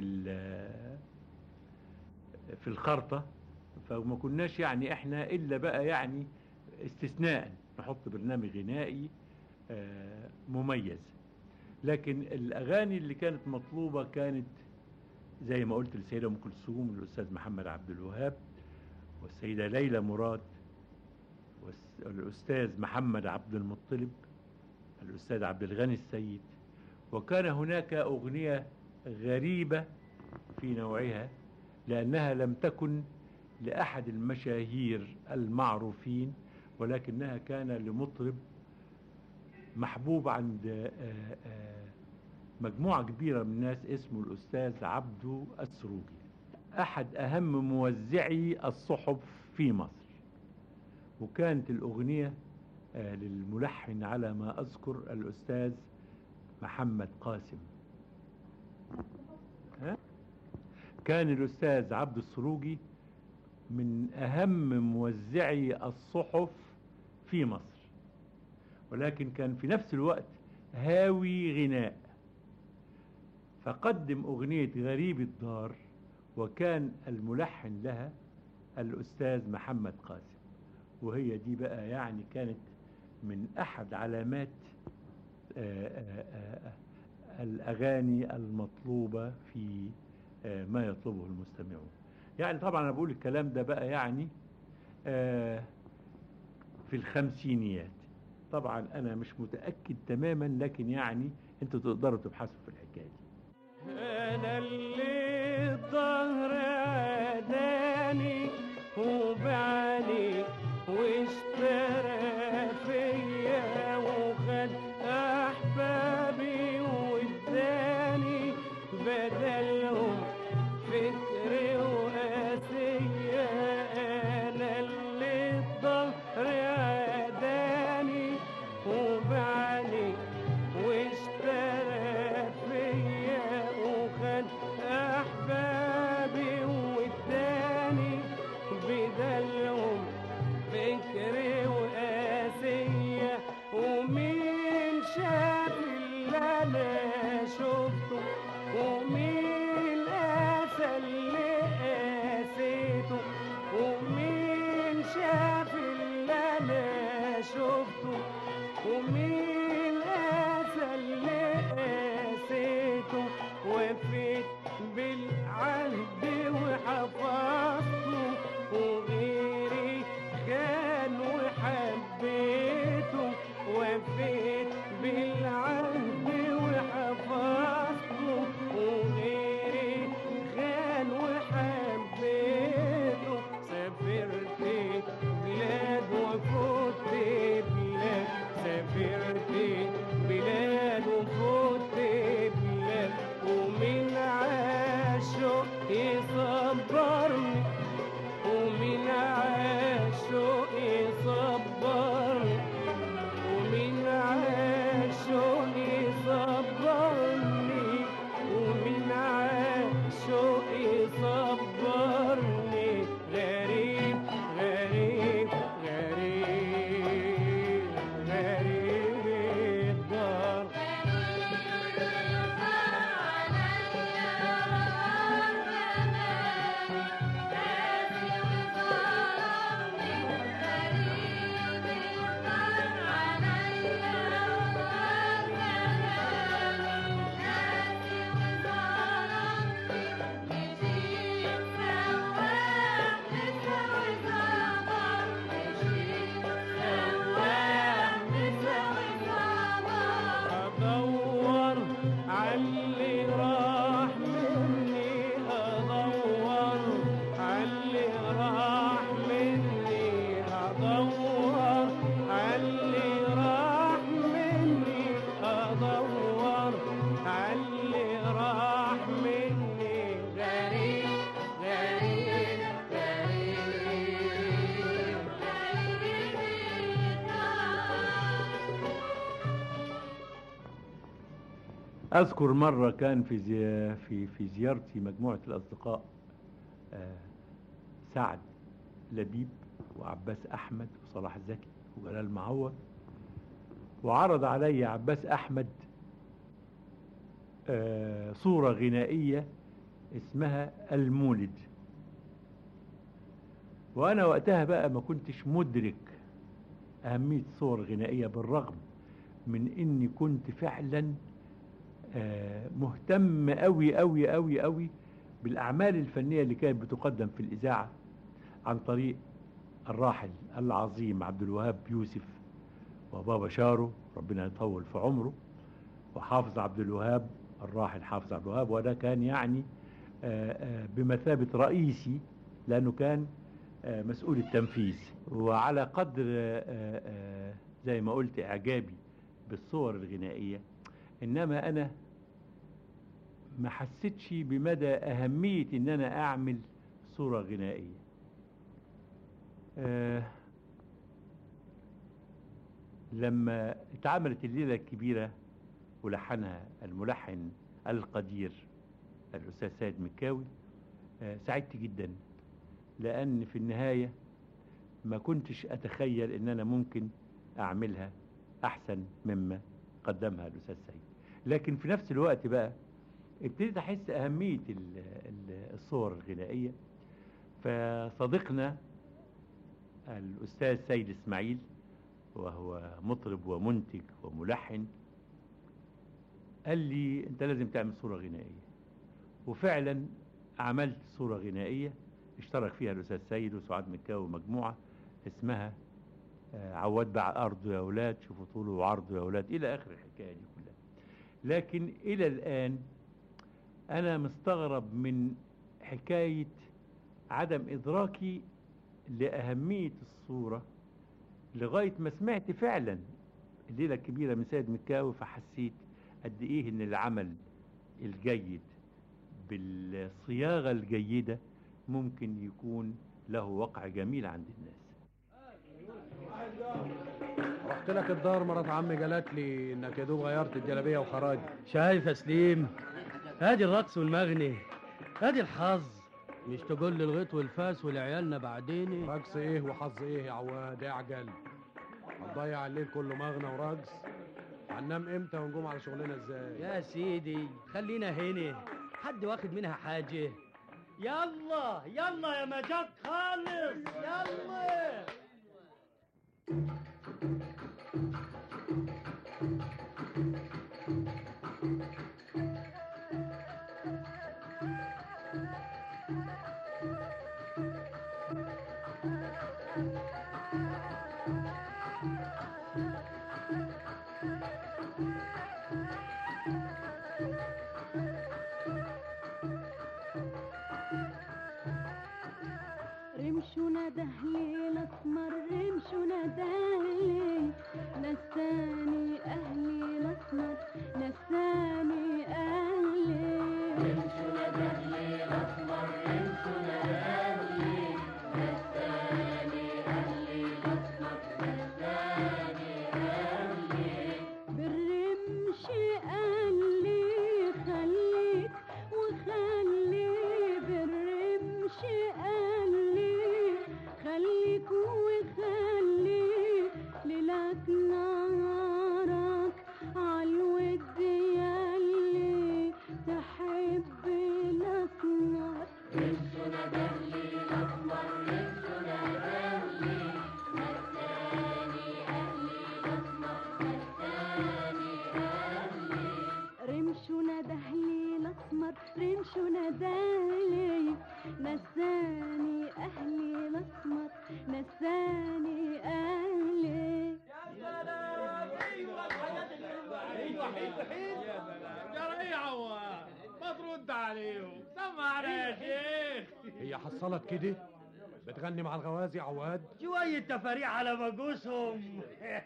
في الخرطة، فما كناش يعني احنا إلا بقى يعني استثناء نحط برنامج غنائي مميز. لكن الأغاني اللي كانت مطلوبة كانت زي ما قلت السيدة أم كلثوم، الأستاذ محمد عبد الوهاب، والسيدة ليلى مراد، والأستاذ محمد عبد المطلب، الأستاذ عبد الغني السيد. وكان هناك أغنية غريبة في نوعها لأنها لم تكن لأحد المشاهير المعروفين، ولكنها كان لمطرب محبوب عند مجموعة كبيرة من الناس اسمه الأستاذ عبدو السروجي، أحد أهم موزعي الصحف في مصر. وكانت الأغنية للملحن على ما أذكر الأستاذ محمد قاسم. ها؟ كان الأستاذ عبدو السروجي من أهم موزعي الصحف في مصر، ولكن كان في نفس الوقت هاوي غناء، فقدم أغنية غريب الدار، وكان الملحن لها الأستاذ محمد قاسم. وهي دي بقى يعني كانت من أحد علامات آآ آآ الأغاني المطلوبة في ما يطلبه المستمعون. يعني طبعا أنا بقول الكلام ده بقى يعني في الخمسينيات. طبعا أنا مش متأكد تماما، لكن يعني انتوا تقدروا تبحثوا في الحكايه دي. انا اللي الظهر عداني وبعني واشترى فيا وخد احبابي واداني بدلهم فكر وقاسية. انا اللي الظهر عداني وبعني واشترى فيا وخد احبابي واداني بدلهم فكر وقاسية. ومين شاف اللي انا شفته ومين قاسى اللي قاسيته ومين شاف اللي انا شفته ومين قاسى اللي قاسيته. وفيت بالعهد وحفظته وغيري كان وحبيته. وفيت بالعهد وحفظته وغيري كان وحبيته. سافرت بلاد وفوت بلاد سافرت بلاد وفوت بلاد ومن عاشق يصبرني ومن عاشق يصبرني ومن عاشق يصبرني ومن عاشق يصبرني. غريب غريب غريب غريب الدار. أدور عاللي راح مني أدور عاللي راح مني أدور عاللي راح مني أدور عاللي راح مني. غريب غريب غريب أذكر مرة كان في زي في في زيارتي مجموعة الأصدقاء آه، سعد لبيب وعباس أحمد وصلاح زكي وجلال معوض. وعرض علي عباس أحمد آه، صورة غنائية اسمها المولد. وأنا وقتها بقى ما كنتش مدرك أهمية الصور الغنائية، بالرغم من إني كنت فعلا آه، مهتم أوي أوي أوي أوي بالأعمال الفنية اللي كانت بتقدم في الإذاعة عن طريق الراحل العظيم عبد الوهاب يوسف وبابا شارو ربنا يطول في عمره وحافظ عبد الوهاب الراحل حافظ عبد الوهاب. وده كان يعني آه، آه، بمثابة رئيسي لأنه كان آه، مسؤول التنفيذ. وعلى قدر آه، آه، زي ما قلت إعجابي بالصور الغنائية، إنما أنا ما حسيتش بمدى أهمية إن أنا أعمل صورة غنائية. آه لما اتعملت الليلة الكبيرة ولحنها الملحن القدير الأستاذ سيد مكاوي، آه سعدت جدا، لأن في النهاية ما كنتش أتخيل إن أنا ممكن أعملها أحسن مما قدمها الأستاذ سيد. لكن في نفس الوقت بقى ابتديت أحس أهمية ال- ال- الصور الغنائية. فصديقنا الأستاذ سيد إسماعيل وهو مطرب ومنتج وملحن قال لي أنت لازم تعمل صورة غنائية. وفعلا عملت صورة غنائية اشترك فيها الأستاذ سيد وسعاد مكاوي ومجموعة اسمها آه، عواد باع أرضه يا أولاد، شوفوا طوله وعرضه يا أولاد، إلى آخر الحكاية دي كلها. لكن إلى الآن أنا مستغرب من حكاية عدم إدراكي لأهمية الصورة لغاية ما سمعت فعلا الليلة الكبيرة من سيد مكاوي، فحسيت قد إيه إن العمل الجيد بالصياغة الجيدة ممكن يكون له وقع جميل عند الناس. رحت لك الدار مرات عمي قالت لي انك يا دوب غيرت الجلابيه وخرجت. شايف يا سليم، ادي الرقص والمغني، ادي الحظ. مش تقول لي الغيط والفاس ولعيالنا بعدين؟ رقص ايه وحظ ايه يا عواد؟ اعجل، هتضيع الليل كله مغنى ورقص. هننام امتى ونقوم على شغلنا ازاي؟ يا سيدي خلينا هنا، حد واخد منها حاجه؟ يلا يلا يا مجد خالص، يلا. رمشونا دهلي الاسمر، رمشونا دهلي نساني اهلي الاسمر، نساني اهلي. رمشونا دهلي الاسمر، رمشونا دهلي نساني اهلي الاسمر، نساني اهلي. بالرمش قالي خليك وخلي، بالرمش قالي خليك وخلي ليلك نهارك عالود ياللي تحب الاسمر. رمشونا دهلي الاسمر، رمشونا دهلي نساني اهلي الاسمر، نساني اهلي. رمشونا دهلي الاسمر، رمشونا دهلي نساني اهلي الاسمر، نساني اهلي. ايوه ايوه يا ايه يا عواد، ما ترد عليهم، سمعنا يا شيخ. هي حصلت كده بتغني مع الغوازي عواد؟ شويه تفاريح على مجوسهم.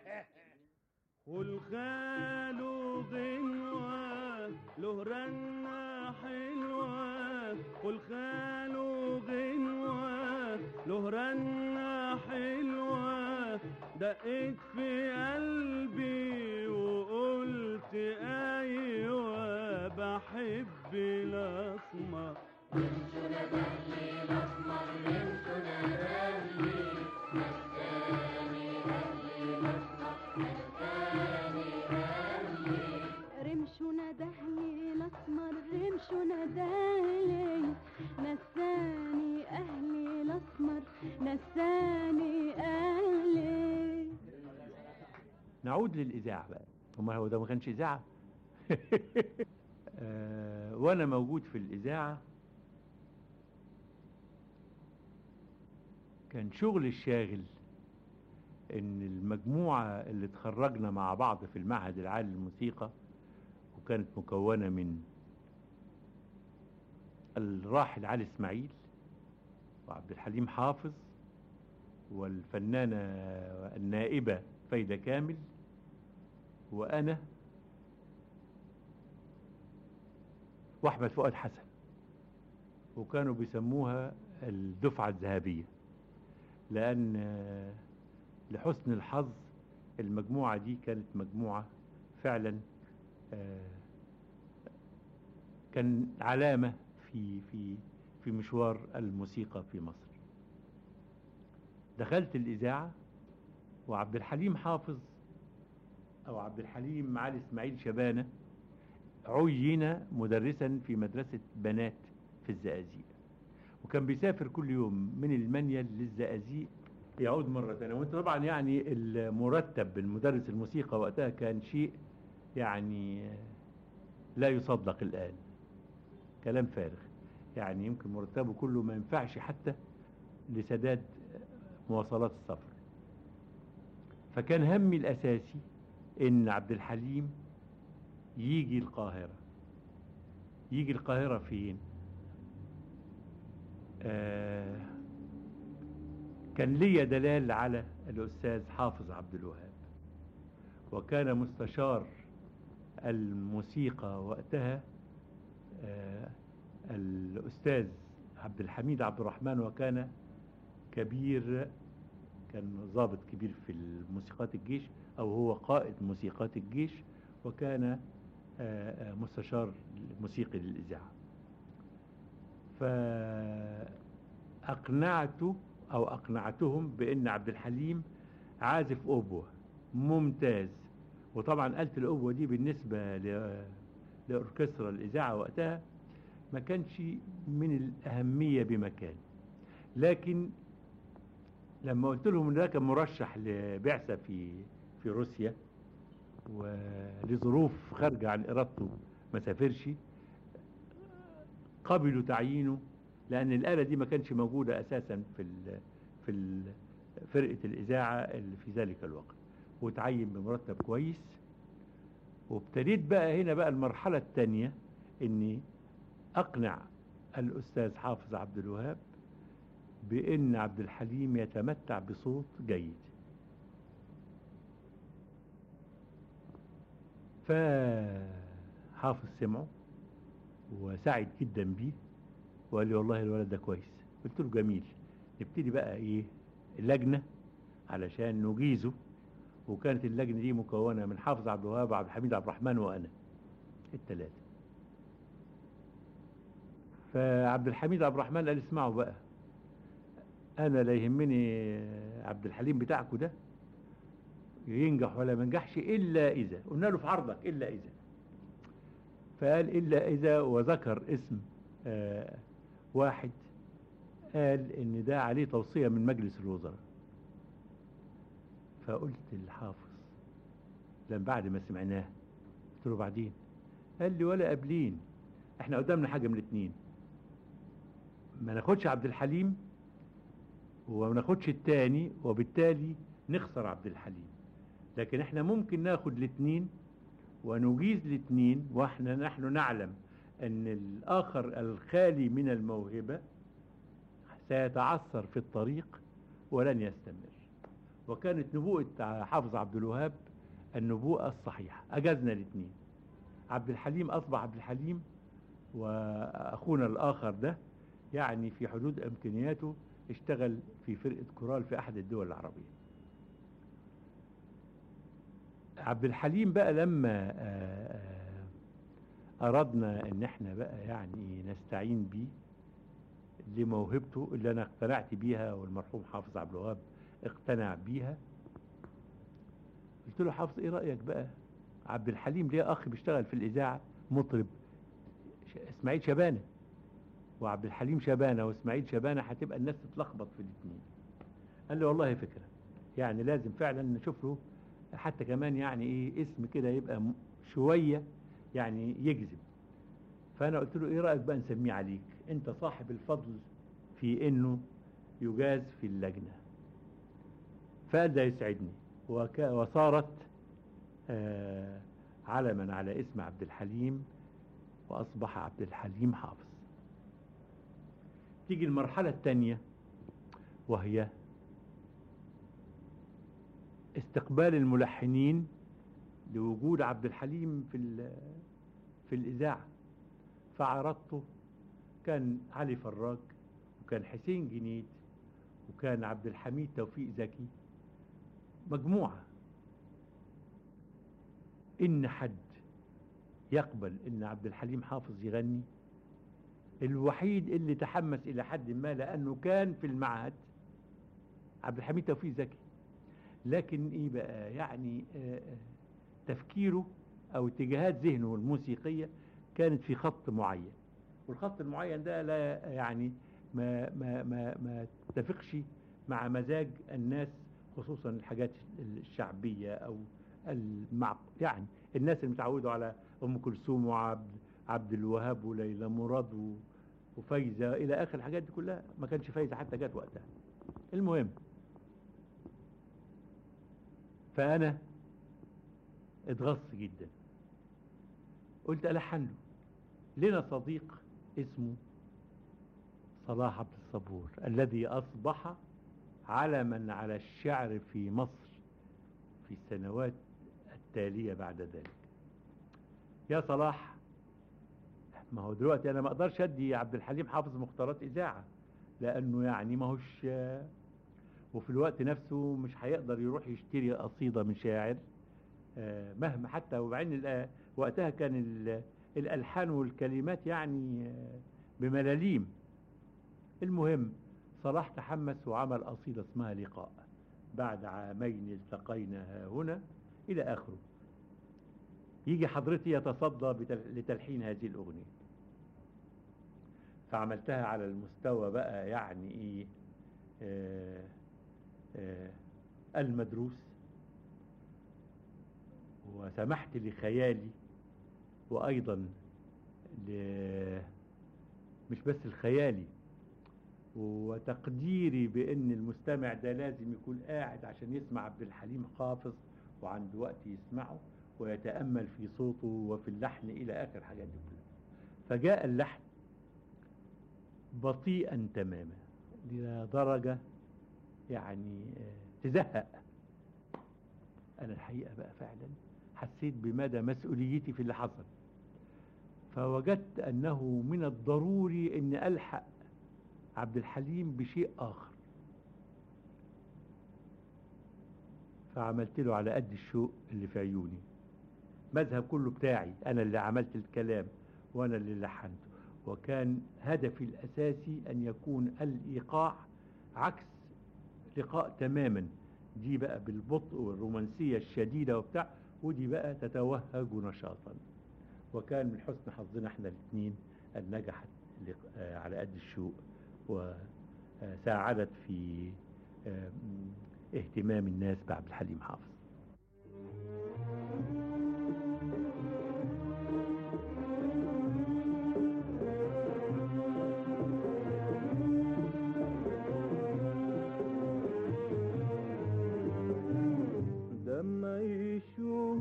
والخالو غنوة له رنة حلوة، والخالو غنوة له رنة حلوة، دقت في قلبي وقلت ايوه بحب الاسمر. رمشونا دهلي الاسمر، رمشونا دهلي نساني اهلي الاسمر، نساني اهلي. رمشونا دهلي الاسمر، رمشونا دهلي نساني اهلي الاسمر، نساني اهلي. نعود للإذاعة بقى. وما هو ده ما كانش إذاعة. آه وأنا موجود في الإذاعة كان شغل الشاغل إن المجموعة اللي اتخرجنا مع بعض في المعهد العالي للموسيقى، وكانت مكونة من الراحل علي إسماعيل وعبد الحليم حافظ والفنانة النائبة فايدة كامل وأنا وأحمد فؤاد حسن، وكانوا بيسموها الدفعة الذهبية، لأن لحسن الحظ المجموعة دي كانت مجموعة فعلا كان علامة في في في مشوار الموسيقى في مصر. دخلت الإذاعة وعبد الحليم حافظ أو عبد الحليم علي إسماعيل شبانة عين مدرسا في مدرسة بنات في الزقازيق، وكان بيسافر كل يوم من المنيل للزقازيق يعود مرة ثانية. وانت طبعا يعني المرتب بالمدرس الموسيقى وقتها كان شيء يعني لا يصدق الآن، كلام فارغ، يعني يمكن مرتبه كله ما ينفعش حتى لسداد مواصلات السفر. فكان همي الأساسي إن عبد الحليم يجي القاهرة. يجي القاهرة فين؟ آه كان ليا دلال على الأستاذ حافظ عبد الوهاب، وكان مستشار الموسيقى وقتها آه الأستاذ عبد الحميد عبد الرحمن، وكان كبير، كان ضابط كبير في موسيقات الجيش، أو هو قائد موسيقات الجيش، وكان آه مستشار موسيقي للإذاعة. فأقنعته أو أقنعتهم بأن عبد الحليم عازف أوبوة ممتاز. وطبعا آلة الأوبوة دي بالنسبة لأوركسترا الإذاعة وقتها ما كانش من الأهمية بمكان، لكن لما قلت لهم ان ده كان مرشح لبعثة في في روسيا ولظروف خارجة عن إرادته ما سافرش، قبلوا تعيينه، لأن الآلة دي ما كانش موجودة أساسا في ال في ال فرقة الإذاعة اللي في ذلك الوقت، وتعين بمرتب كويس. وابتديت بقى هنا بقى المرحلة الثانية، إني أقنع الأستاذ حافظ عبد الوهاب بأن عبد الحليم يتمتع بصوت جيد. فحافظ سمعه وسعد جدا بيه، وقال لي والله الولد ده كويس. قلت له جميل، نبتدي بقى ايه اللجنة علشان نجيزه. وكانت اللجنة دي مكونة من حافظ عبد الوهاب وعبد الحميد عبد الرحمن وأنا الثلاثة. فعبد الحميد عبد الرحمن قال اسمعوا بقى، أنا لا يهمني عبد الحليم بتاعكم ده ينجح ولا ما ينجحش إلا إذا قلنا له في عرضك إلا إذا. فقال إلا إذا، وذكر اسم آه واحد قال إن ده عليه توصية من مجلس الوزراء. فقلت للحافظ لما بعد ما سمعناه، قلت له بعدين؟ قال لي ولا قابلين، احنا قدامنا حاجة من الاثنين، ما ناخدش عبد الحليم وما ناخدش التاني، وبالتالي نخسر عبد الحليم، لكن احنا ممكن ناخد الاثنين ونجيز الاثنين، واحنا نحن نعلم ان الاخر الخالي من الموهبة سيتعثر في الطريق ولن يستمر. وكانت نبوءة حافظ عبد الوهاب النبوءة الصحيحة، أجزنا الاثنين. عبد الحليم أصبح عبد الحليم، وأخونا الآخر ده يعني في حدود إمكانياته اشتغل في فرقة كورال في أحد الدول العربية. عبد الحليم بقى لما أردنا إن احنا بقى يعني نستعين بيه لموهبته اللي أنا اقتنعت بيها والمرحوم حافظ عبد الوهاب اقتنع بيها، قلت له حافظ ايه رأيك بقى؟ عبد الحليم ليه أخ بيشتغل في الإذاعة مطرب اسماعيل شبانة، وعبد الحليم شبانة واسماعيل شبانة، هتبقى الناس تتلخبط في الاثنين. قال لي والله فكرة، يعني لازم فعلا نشوف له حتى كمان يعني ايه اسم كده يبقى شوية يعني يجذب. فأنا قلت له ايه رأيك بقى نسميه عليك، انت صاحب الفضل في انه يجاز في اللجنة. فقال ده يسعدني، وك... وصارت آه علما على اسم عبد الحليم، وأصبح عبد الحليم حافظ. تيجي المرحلة الثانية وهي استقبال الملحنين لوجود عبد الحليم في في الإذاعة. فعرضته، كان علي فراج، وكان حسين جنيد، وكان عبد الحميد توفيق زكي، مجموعة. إن حد يقبل إن عبد الحليم حافظ يغني؟ الوحيد اللي تحمس إلى حد ما لأنه كان في المعهد عبد الحميد توفيق زكي، لكن إيه بقى يعني آه تفكيره أو اتجاهات ذهنه الموسيقية كانت في خط معين، والخط المعين ده لا يعني ما ما ما ما تتفقش مع مزاج الناس، خصوصا الحاجات الشعبية أو المع يعني الناس اللي متعودوا على أم كلثوم وعبد عبد الوهاب وليلى مراد وفايزة إلى آخر الحاجات دي كلها. ما كانش فايزة حتى جات وقتها. المهم، فأنا اتغص جدا قلت ألحن له. لنا صديق اسمه صلاح عبد الصبور الذي أصبح علما على الشعر في مصر في السنوات التالية بعد ذلك. يا صلاح، ما هو دلوقتي أنا ما أقدرش أدي عبد الحليم حافظ مختارات إذاعة، لأنه يعني ما هوش، وفي الوقت نفسه مش هيقدر يروح يشتري قصيدة من شاعر مهما حتى. وبعدين وقتها كان الألحان والكلمات يعني بملاليم. المهم صلاح تحمس وعمل قصيدة اسمها لقاء، بعد عامين التقينا هنا إلى آخره. يجي حضرتي يتصدى لتلحين هذه الأغنية، فعملتها على المستوى بقى يعني إيه آه آه المدروس، وسمحت لخيالي وأيضا ل... مش بس الخيالي وتقديري بأن المستمع ده لازم يكون قاعد عشان يسمع عبد الحليم حافظ وعنده وقت يسمعه ويتأمل في صوته وفي اللحن إلى آخر حاجات دي كلها. فجاء اللحن بطيئا تماما لدرجة يعني تزهق. أنا الحقيقة بقى فعلا حسيت بمدى مسؤوليتي في اللي حصل، فوجدت أنه من الضروري أن ألحق عبد الحليم بشيء آخر. فعملت له على قد الشوق اللي في عيوني، مذهب كله بتاعي، أنا اللي عملت الكلام وأنا اللي لحنته، وكان هدفي الأساسي أن يكون الإيقاع عكس لقاء تماما. دي بقى بالبطء والرومانسية الشديدة وبتاع، ودي بقى تتوهج نشاطا. وكان من حسن حظنا احنا الاثنين أن نجحت على قد الشوق وساعدت في اهتمام الناس بعبد الحليم حافظ. دمعي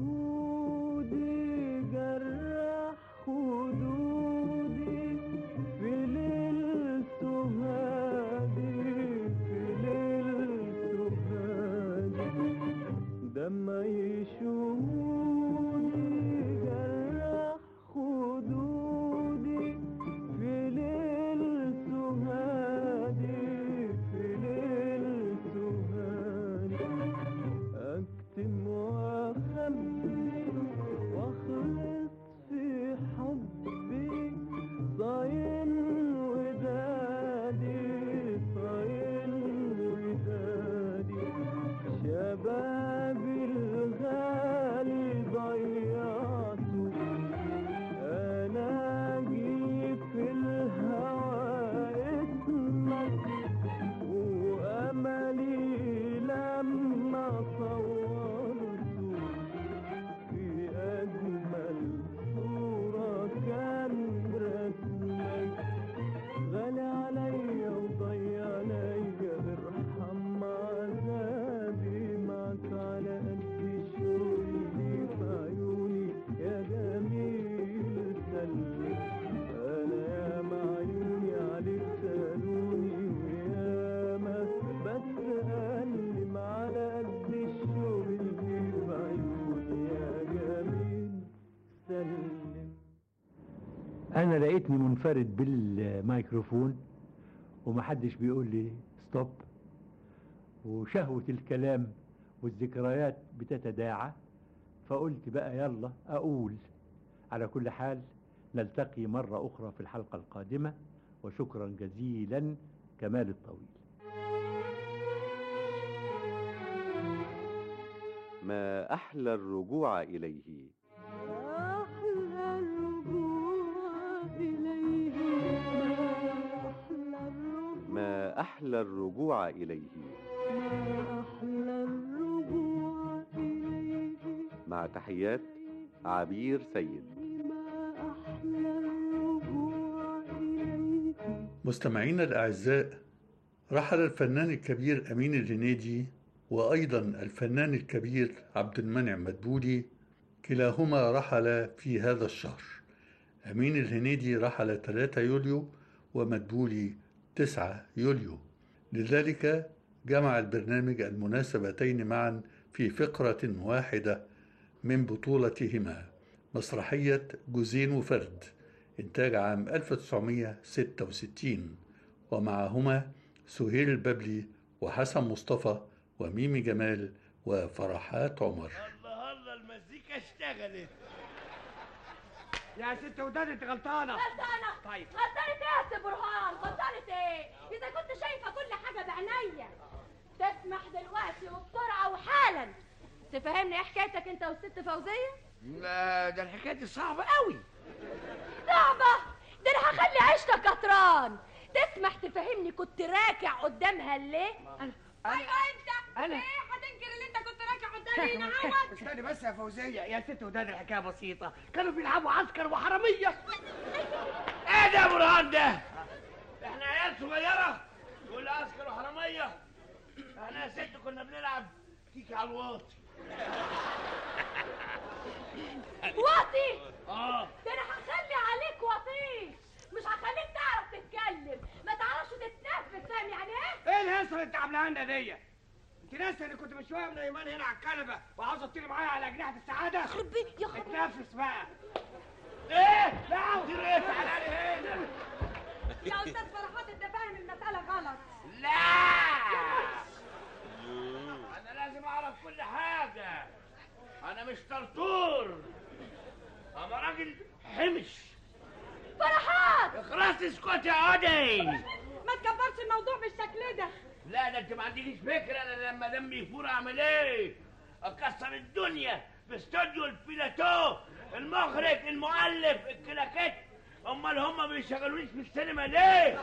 شهودي جرح خدودي في ليل سهادي في ليل سهادي. دمعي شهودي جرح خدودي في ليل سهادي في ليل سهادي. أكتم وأخبي وأخلص في حبي صاين ودادي صاين ودادي. شبابي الغالي ضيعته أنا أجي في الهوى اسمك وأملي لما صورته في أجمل صورة كان رسمك. غالي عليا وضيع عليا ارحم عذابي معك على قد شوقي في عيوني يا جميل سلم. أنا يا معيوني عليك سألوني وياما بتألم على قد الشوق اللي في عيوني يا جميل سلم. أنا لقيتني منفرد بالميكروفون ومحدش بيقول لي ستوب، وشهوة الكلام والذكريات بتتداعى، فقلت بقى يلا أقول. على كل حال نلتقي مرة أخرى في الحلقة القادمة، وشكرا جزيلا كمال الطويل. ما أحلى الرجوع إليه. أحلى الرجوع إليه ما أحلى الرجوع إليه. ما أحلى الرجوع إليه. مع تحيات عبير سيد. ما أحلى الرجوع إليه. مستمعينا الأعزاء، رحل الفنان الكبير أمين الهنيدي وأيضا الفنان الكبير عبد المنعم مدبولي، كلاهما رحل في هذا الشهر. أمين الهنيدي رحل ثلاثة يوليو ومدبولي تسعة يوليو، لذلك جمع البرنامج المناسبتين معا في فقرة واحدة من بطولتهما، مسرحية جوزين وفرد إنتاج عام ألف وتسعمائة وستة وستين، ومعهما سهير الببلي وحسن مصطفى وميمي جمال وفرحات عمر. الله الله المزيكا اشتغلت. يا ست وداد انت غلطانه. غلطانه؟ طيب غلطانه ايه يا ست برهان؟ غلطانه ايه؟ اذا كنت شايفه كل حاجه بعينيا. تسمح دلوقتي وبسرعه وحالا تفهمني ايه حكايتك انت والست فوزيه؟ لا ده الحكايه دي صعبه قوي. صعبه؟ ده انا هخلي عيشتك كتران. تسمح تفهمني كنت راكع قدامها ليه؟ انا ايوه انت أنا. ايه هتنكر اللي انت كنت راكع قدامي هنا اهوت؟ استني بس يا فوزيه. يا ست وداد الحكايه بسيطه، كانوا بيلعبوا عسكر وحراميه. ايه ده يا برهان ده؟ احنا عيال صغيره تقول لي عسكر وحراميه؟ احنا يا ست كنا بنلعب كيكي على الواطي. واطي؟ اه ده انا هخلي عليك وطيش، مش هخليك تعرف تتكلم، ما تعرفش تتنفس. فاهم يعني ايه؟ ايه الهيصه اللي انت عاملاها لنا دي؟ انت ناسي اني كنت من شويه من ايمان هنا على الكنبه وعاوزه تطيري معايا على اجنحه السعاده؟ يخرب بيت يا خرب. اتنفس بقى. ايه؟ لا طير ايه؟ تعالى لي هنا. يا استاذ فرحات انت فاهم المساله غلط. لا انا لازم اعرف كل حاجه. انا مش طرطور، انا راجل حمش. فرحات اخرس اسكت يا عودي. ما تكبرش الموضوع بالشكل ده. لا ده انت ما عندكيش فكره انا لما دمي يفور اعمل ايه. اكسر الدنيا في استوديو البيلاتو، المخرج المؤلف الكلاكيت. امال هم ما بيشغلونيش في السينما ليه؟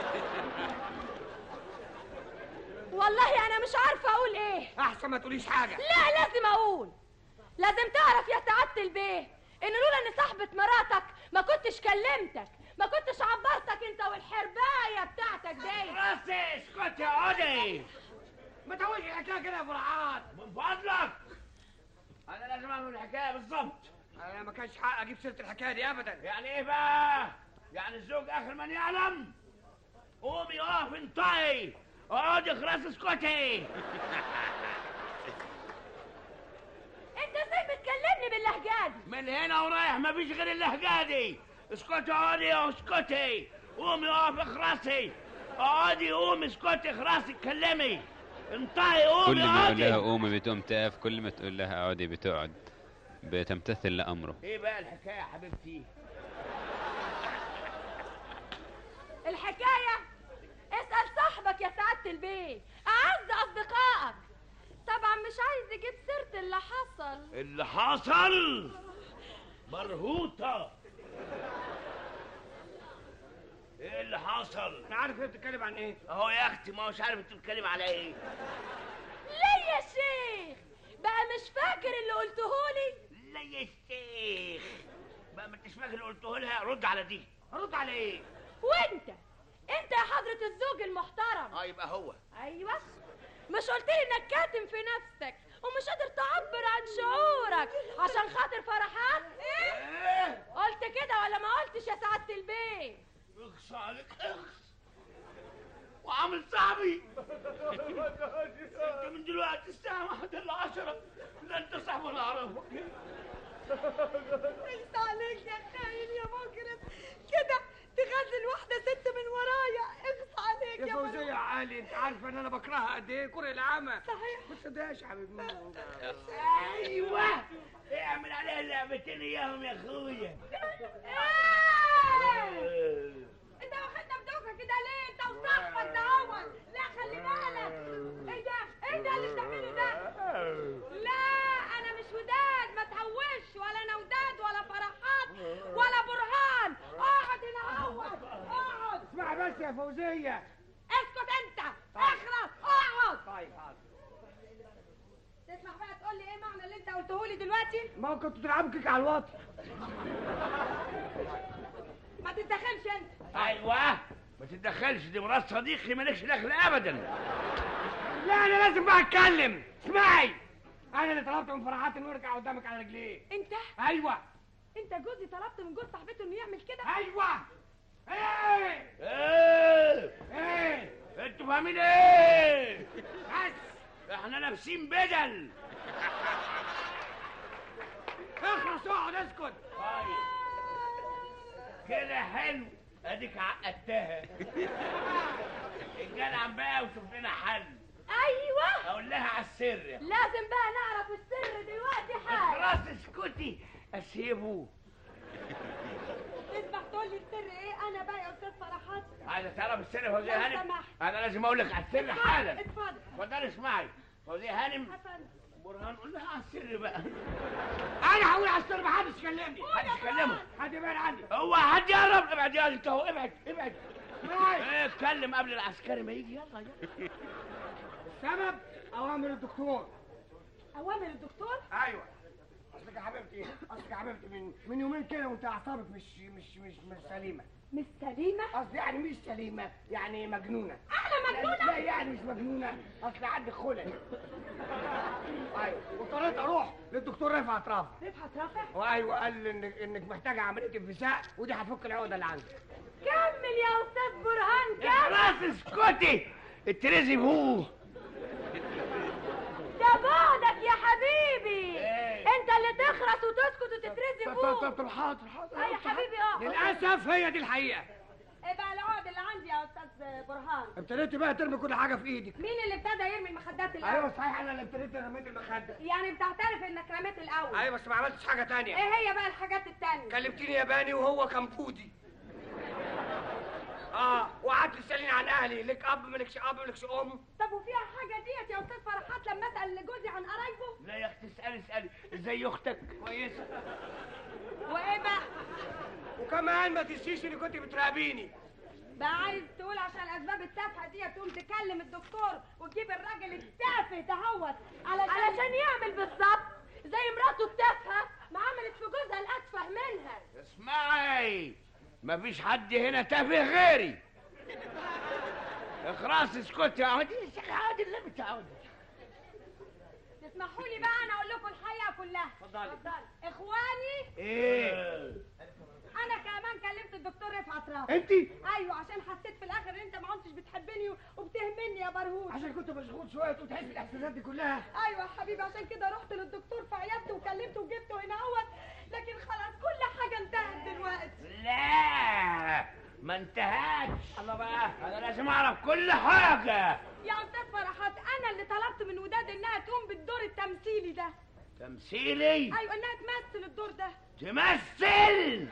والله انا مش عارفه اقول ايه. احسن ما تقوليش حاجه. لا لازم اقول. لازم تعرف يا سعاده البيه ان لولا ان صاحبه مراتك ما كنتش كلمتك، ما كنتش عبرتك انت والحربايه بتاعتك دي. راسي اسكت يا عودي. ما تقولش الحكايه كده يا فرحات من فضلك. انا لازم اعمل الحكايه بالظبط. انا ما كانش حق اجيب سيره الحكايه دي ابدا. يعني ايه بقى؟ يعني الزوج اخر من يعلم. قومي اقف انطقي، اقعدي اخرس اسكتي. انت ازاي بتكلمني باللهجه دي؟ من هنا ورايح مفيش غير اللهجه دي. اسكتي اقعدي اسكتي، قومي اقف اخرسي، اقعدي قومي اسكتي اخرسي اتكلمي انطقي قومي كل ما يقول اقعدي. لها قومي بتقوم تقف، كل ما تقول لها اقعدي بتقعد، بتمتثل لأمره. ايه بقى الحكايه يا حبيبتي؟ الحكايه اسال صاحبك يا سعاده البيه، اعز اصدقائك. طبعا مش عايز يجيب سيره اللي حصل. اللي حصل مرهوطه. ايه اللي حصل؟ انا عارف انت بتتكلم عن ايه. اهو يا اختي ما هوش عارف انت بتتكلم على ايه. ليه يا شيخ؟ بقى مش فاكر اللي قلتهولي؟ لا يا شيخ بقى ما انتش فاكر اللي قلته لها. رد على دي. رد على ايه؟ وانت انت يا حضره الزوج المحترم. اه يبقى هو. ايوه مش قلت لي انك كاتم في نفسك ومش قادر تعبر عن شعورك عشان خاطر فرحات؟ ايه؟ ايه؟ قلت كده ولا ما قلتش يا سعاده البيه؟ اخص عليك اخص وعامل صاحبي. انت من دلوقتي الساعه واحدة الا عشرة لا انت صاحبي ولا اعرفك. انت عليك يا خاين يا مجرم كده تغزل واحده ست من ورايا. اخص عليك يا يا فوزية يا علي انت عارفه ان انا بكرهها قد ايه كره العمى. صحيح. ما تصدقش يا حبيبي. ايوه اعمل عليها اللعبتين اياهم يا اخويا. انت واخدنا بدوكه كده ليه؟ انت وصاحبك ده هو. لا خلي بالك. ايه ده؟ ايه ده اللي بتعمله ده؟ لا انا مش وداد، ما تهوش ولا انا وداد ولا فرحات ولا برهان. اقعد هنا اهوت اقعد. اسمع بس يا فوزية. اسكت انت. اخرس اقعد. طيب حاضر. تسمح بقى تقول لي ايه معنى اللي انت قلته لي دلوقتي؟ ما هو كنتوا تلعبوا كيك على الواطي. ما تتدخلش انت. ايوه ما تتدخلش، دي مرات صديقي مالكش دخل ابدا. لا انا لازم بقى اتكلم. اسمعي انا اللي طلبت من فرحات انه يرجع قدامك على رجليه. انت؟ ايوه انت جوزي طلبت من جوز صاحبته انه يعمل كده؟ ايوه. ايه ايه ايه انتوا فاهمين ايه؟ بس احنا لابسين بدل. اخلص اقعد اسكت. طيب كده حلو، اديك عقدتها. الجدع بقى وشوف لنا حل. ايوه اقول لها على السر. لازم بقى نعرف السر دلوقتي حالا. خلاص اسكتي اسيبه. تسمح تقول لي السر ايه؟ انا بقى يا استاذ فرحات عايزه تعرف السر يا فوزيه لو هانم؟ سمحت. انا لازم اقول لك على السر حالا. اتفضل اتفضلي اسمعي. فوزيه هانم اتفضل. برهان قول لها على السر بقى. انا هقول على السر، محدش يكلمني. محدش يكلمه، حد يبعد عني. هو حد يقرب. ابعد يا انت اهو، ابعد ابعد. ايه اتكلم قبل العسكري ما يجي. يلا يلا. السبب اوامر الدكتور. اوامر الدكتور؟ ايوه. اصلك يا حبيبتي اصلك يا حبيبتي من من يومين كده وانت اعصابك مش مش مش مش سليمه. مش سليمه؟ قصدي يعني مش سليمه، يعني مجنونه. انا مجنونه؟ لا يعني مش مجنونه، اصل عندي خلل. ايوه واضطريت اروح للدكتور رفعت رافع. رفعت رافع؟ وايوه قال انك انك محتاجه عمليه انفساء ودي هتفك العقده اللي عندك. كمل يا استاذ برهان كمل. خلاص اسكتي. التريزي بهو. ده بعدك يا حبيبي. انت اللي تخرس وتسكت وتترزي فوق. طب طب حاضر حاضر. اي يا حبيبي اه. للاسف هي دي الحقيقه. ايه بقى العقد اللي عندي يا استاذ برهان؟ ابتديتي بقى ترمي كل حاجه في ايدك. مين اللي ابتدى يرمي المخدات الاول؟ ايوه صحيح انا اللي ابتديت رميت المخده. يعني بتعترف انك رميت الاول؟ ايوه بس ما عملتش حاجه تانية. ايه هي بقى الحاجات التانية؟ كلمتيني ياباني وهو كمبودي. اه وقعدت تساليني عن اهلي، لك اب مالكش اب مالكش ام. طب وفيها حاجه ديت يا استاذ فرحات لما اسال جوزي عن قرايبه؟ لا يا اختي اسالي اسالي ازاي اختك كويسه. وايه بقى؟ وكمان ما تنسيش اني كنت بتراقبيني. بقى عايز تقول عشان الاسباب التافهه دي تقوم تكلم الدكتور وتجيب الراجل التافه دهوت علشان, علشان يعمل بالظبط زي مراته التافهه ما عملت في جوزها الاتفه منها. اسمعي مفيش حد هنا تافه غيري. اخرس اسكتي يا عادي. عادي اللي بتعودي. تسمحوا لي بقى انا اقول لكم الحقيقه كلها. اتفضلي. اخواني ايه؟ انا كمان كلمت الدكتور رفعت رافع. انت؟ ايوه عشان حسيت في الاخر ان انت ما كنتش بتحبني وبتهمني يا برهوت. عشان كنت مشغول شويه وتحس الاحساسات دي كلها. ايوه يا حبيبي عشان كده رحت للدكتور في عيادته وكلمته وجبته هنا اهوت، لكن خلاص كل حاجه انتهت دلوقتي. لا ما انتهتش. الله بقى انا لازم اعرف كل حاجه. يا استاذ فرحات انا اللي طلبت من وداد انها تقوم بالدور التمثيلي ده. تمثيلي؟ ايوه انها تمثل الدور ده. تمثل؟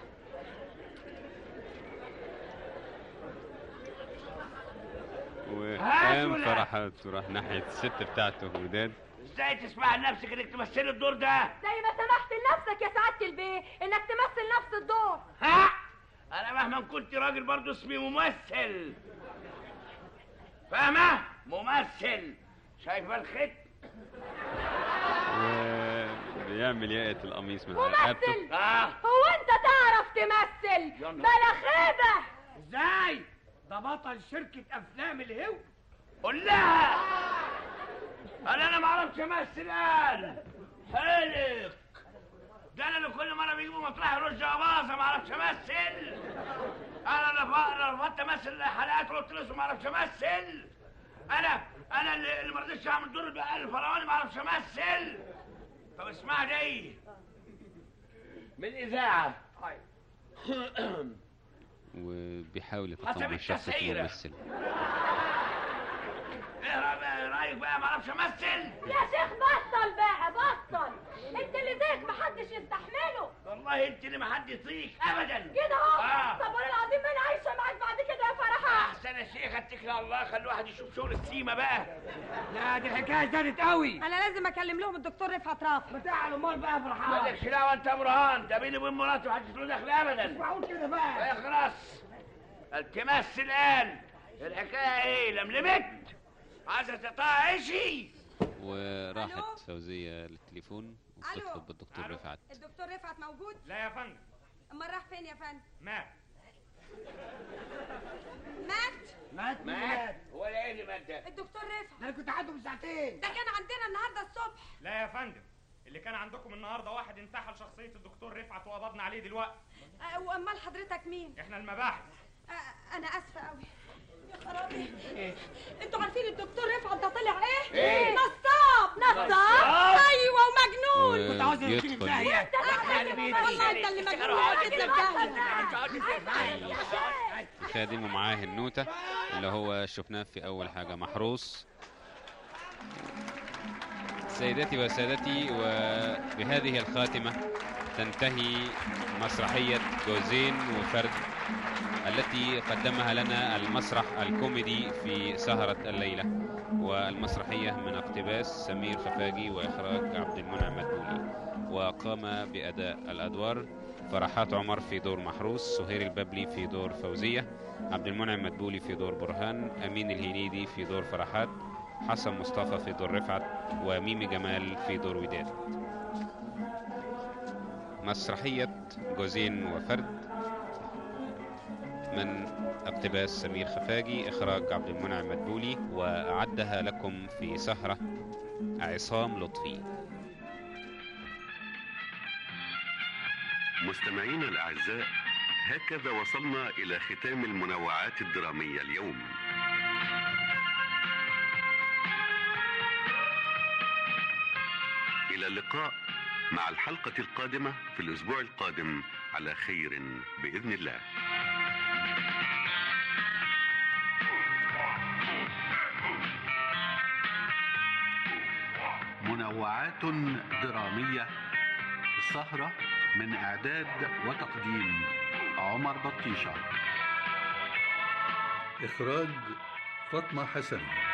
وقام فرحات وراح ناحية الست بتاعته وداد. ازاي تسمع لنفسك انك تمثلي الدور ده؟ زي ما سمحت لنفسك يا سعادة البيه انك تمثل نفس الدور. ها؟ انا مهما كنت راجل برضه اسمي ممثل. فاهمة؟ ممثل. شايفة الخط؟ وبيعمل ياقة القميص من ممثل؟ اه هو انت تعرف تمثل؟ بلا خيبة. ازاي؟ ده بطل شركة افلام الهو. قول لها انا انا ما اعرفش امثل. قال حلق ده انا اللي كل مره بيجيبوا مطرح رز باظه ما اعرفش امثل. انا اللي رفضت امثل حلقات قلت له ما اعرفش امثل. انا انا اللي ما رضيتش اعمل دور الفرعوني ما اعرفش امثل. طب اسمع دي من الاذاعه. وبيحاول يتطور الشخص الممثل. ايه رايك بقى ما اعرفش امثل؟ يا شيخ بطل بقى بطل. انت اللي زيك محدش يستحمله. والله انت اللي محد يطيق ابدا كده اهو. آه. طب وانا العظيم ما انا عايشه معاك بعد كده يا فرحه. احسن يا شيخ اتكل على الله. خلي الواحد يشوف شغل السيما بقى. لا دي الحكايه زادت قوي. انا لازم اكلم لهم الدكتور رفعت رافع. بتاع الامال بقى يا فرحان. مالكش دعوه انت يا برهان. ده بيني وبين مراتي محدش له دخل ابدا. مش معقول كده بقى. اخرس. تمثل قال الحكايه ايه؟ لملمت عايزه تقطع عيشي. وراحت فوزية للتليفون وبتطلب بالدكتور رفعت. الدكتور رفعت موجود؟ لا يا فندم. امال راح فين يا فندم؟ مات. مات؟ مات مات. هو ايه اللي مات ده؟ الدكتور رفعت. انا كنت عنده من ساعتين. ده كان عندنا النهارده الصبح. لا يا فندم اللي كان عندكم النهارده واحد انتحل شخصيه الدكتور رفعت وقبضنا عليه دلوقتي. أه وامال حضرتك مين؟ احنا المباحث. أه انا اسفه قوي يا خرابي. إيه؟ انتوا عارفين الدكتور رفعت ده طلع ايه؟ إيه؟ نصاب نصاب ايوه ومجنون. كنت عاوز يدخل والله انت اللي مجنون. خادم ومعاه النوتة اللي هو شفناه في أول حاجة محروس. سيداتي وسادتي، وبهذه الخاتمة تنتهي مسرحية جوزين وفرد التي قدمها لنا المسرح الكوميدي في سهرة الليلة، والمسرحية من اقتباس سمير خفاجي وإخراج عبد المنعم مدبولي، وقام بأداء الأدوار فرحات عمر في دور محروس، سهير البابلي في دور فوزية، عبد المنعم مدبولي في دور برهان، أمين الهنيدي في دور فرحات، حسن مصطفى في دور رفعت، وميمي جمال في دور وداد. مسرحية جوزين وفرد من اقتباس سمير خفاجي، إخراج عبد المنعم مدبولي، وأعدها لكم في سهرة عصام لطفي. مستمعينا الأعزاء، هكذا وصلنا إلى ختام المنوعات الدرامية اليوم. إلى اللقاء مع الحلقة القادمة في الأسبوع القادم على خير بإذن الله. منوعات درامية، السهرة من إعداد وتقديم عمر بطيشة، إخراج فاطمة حسن.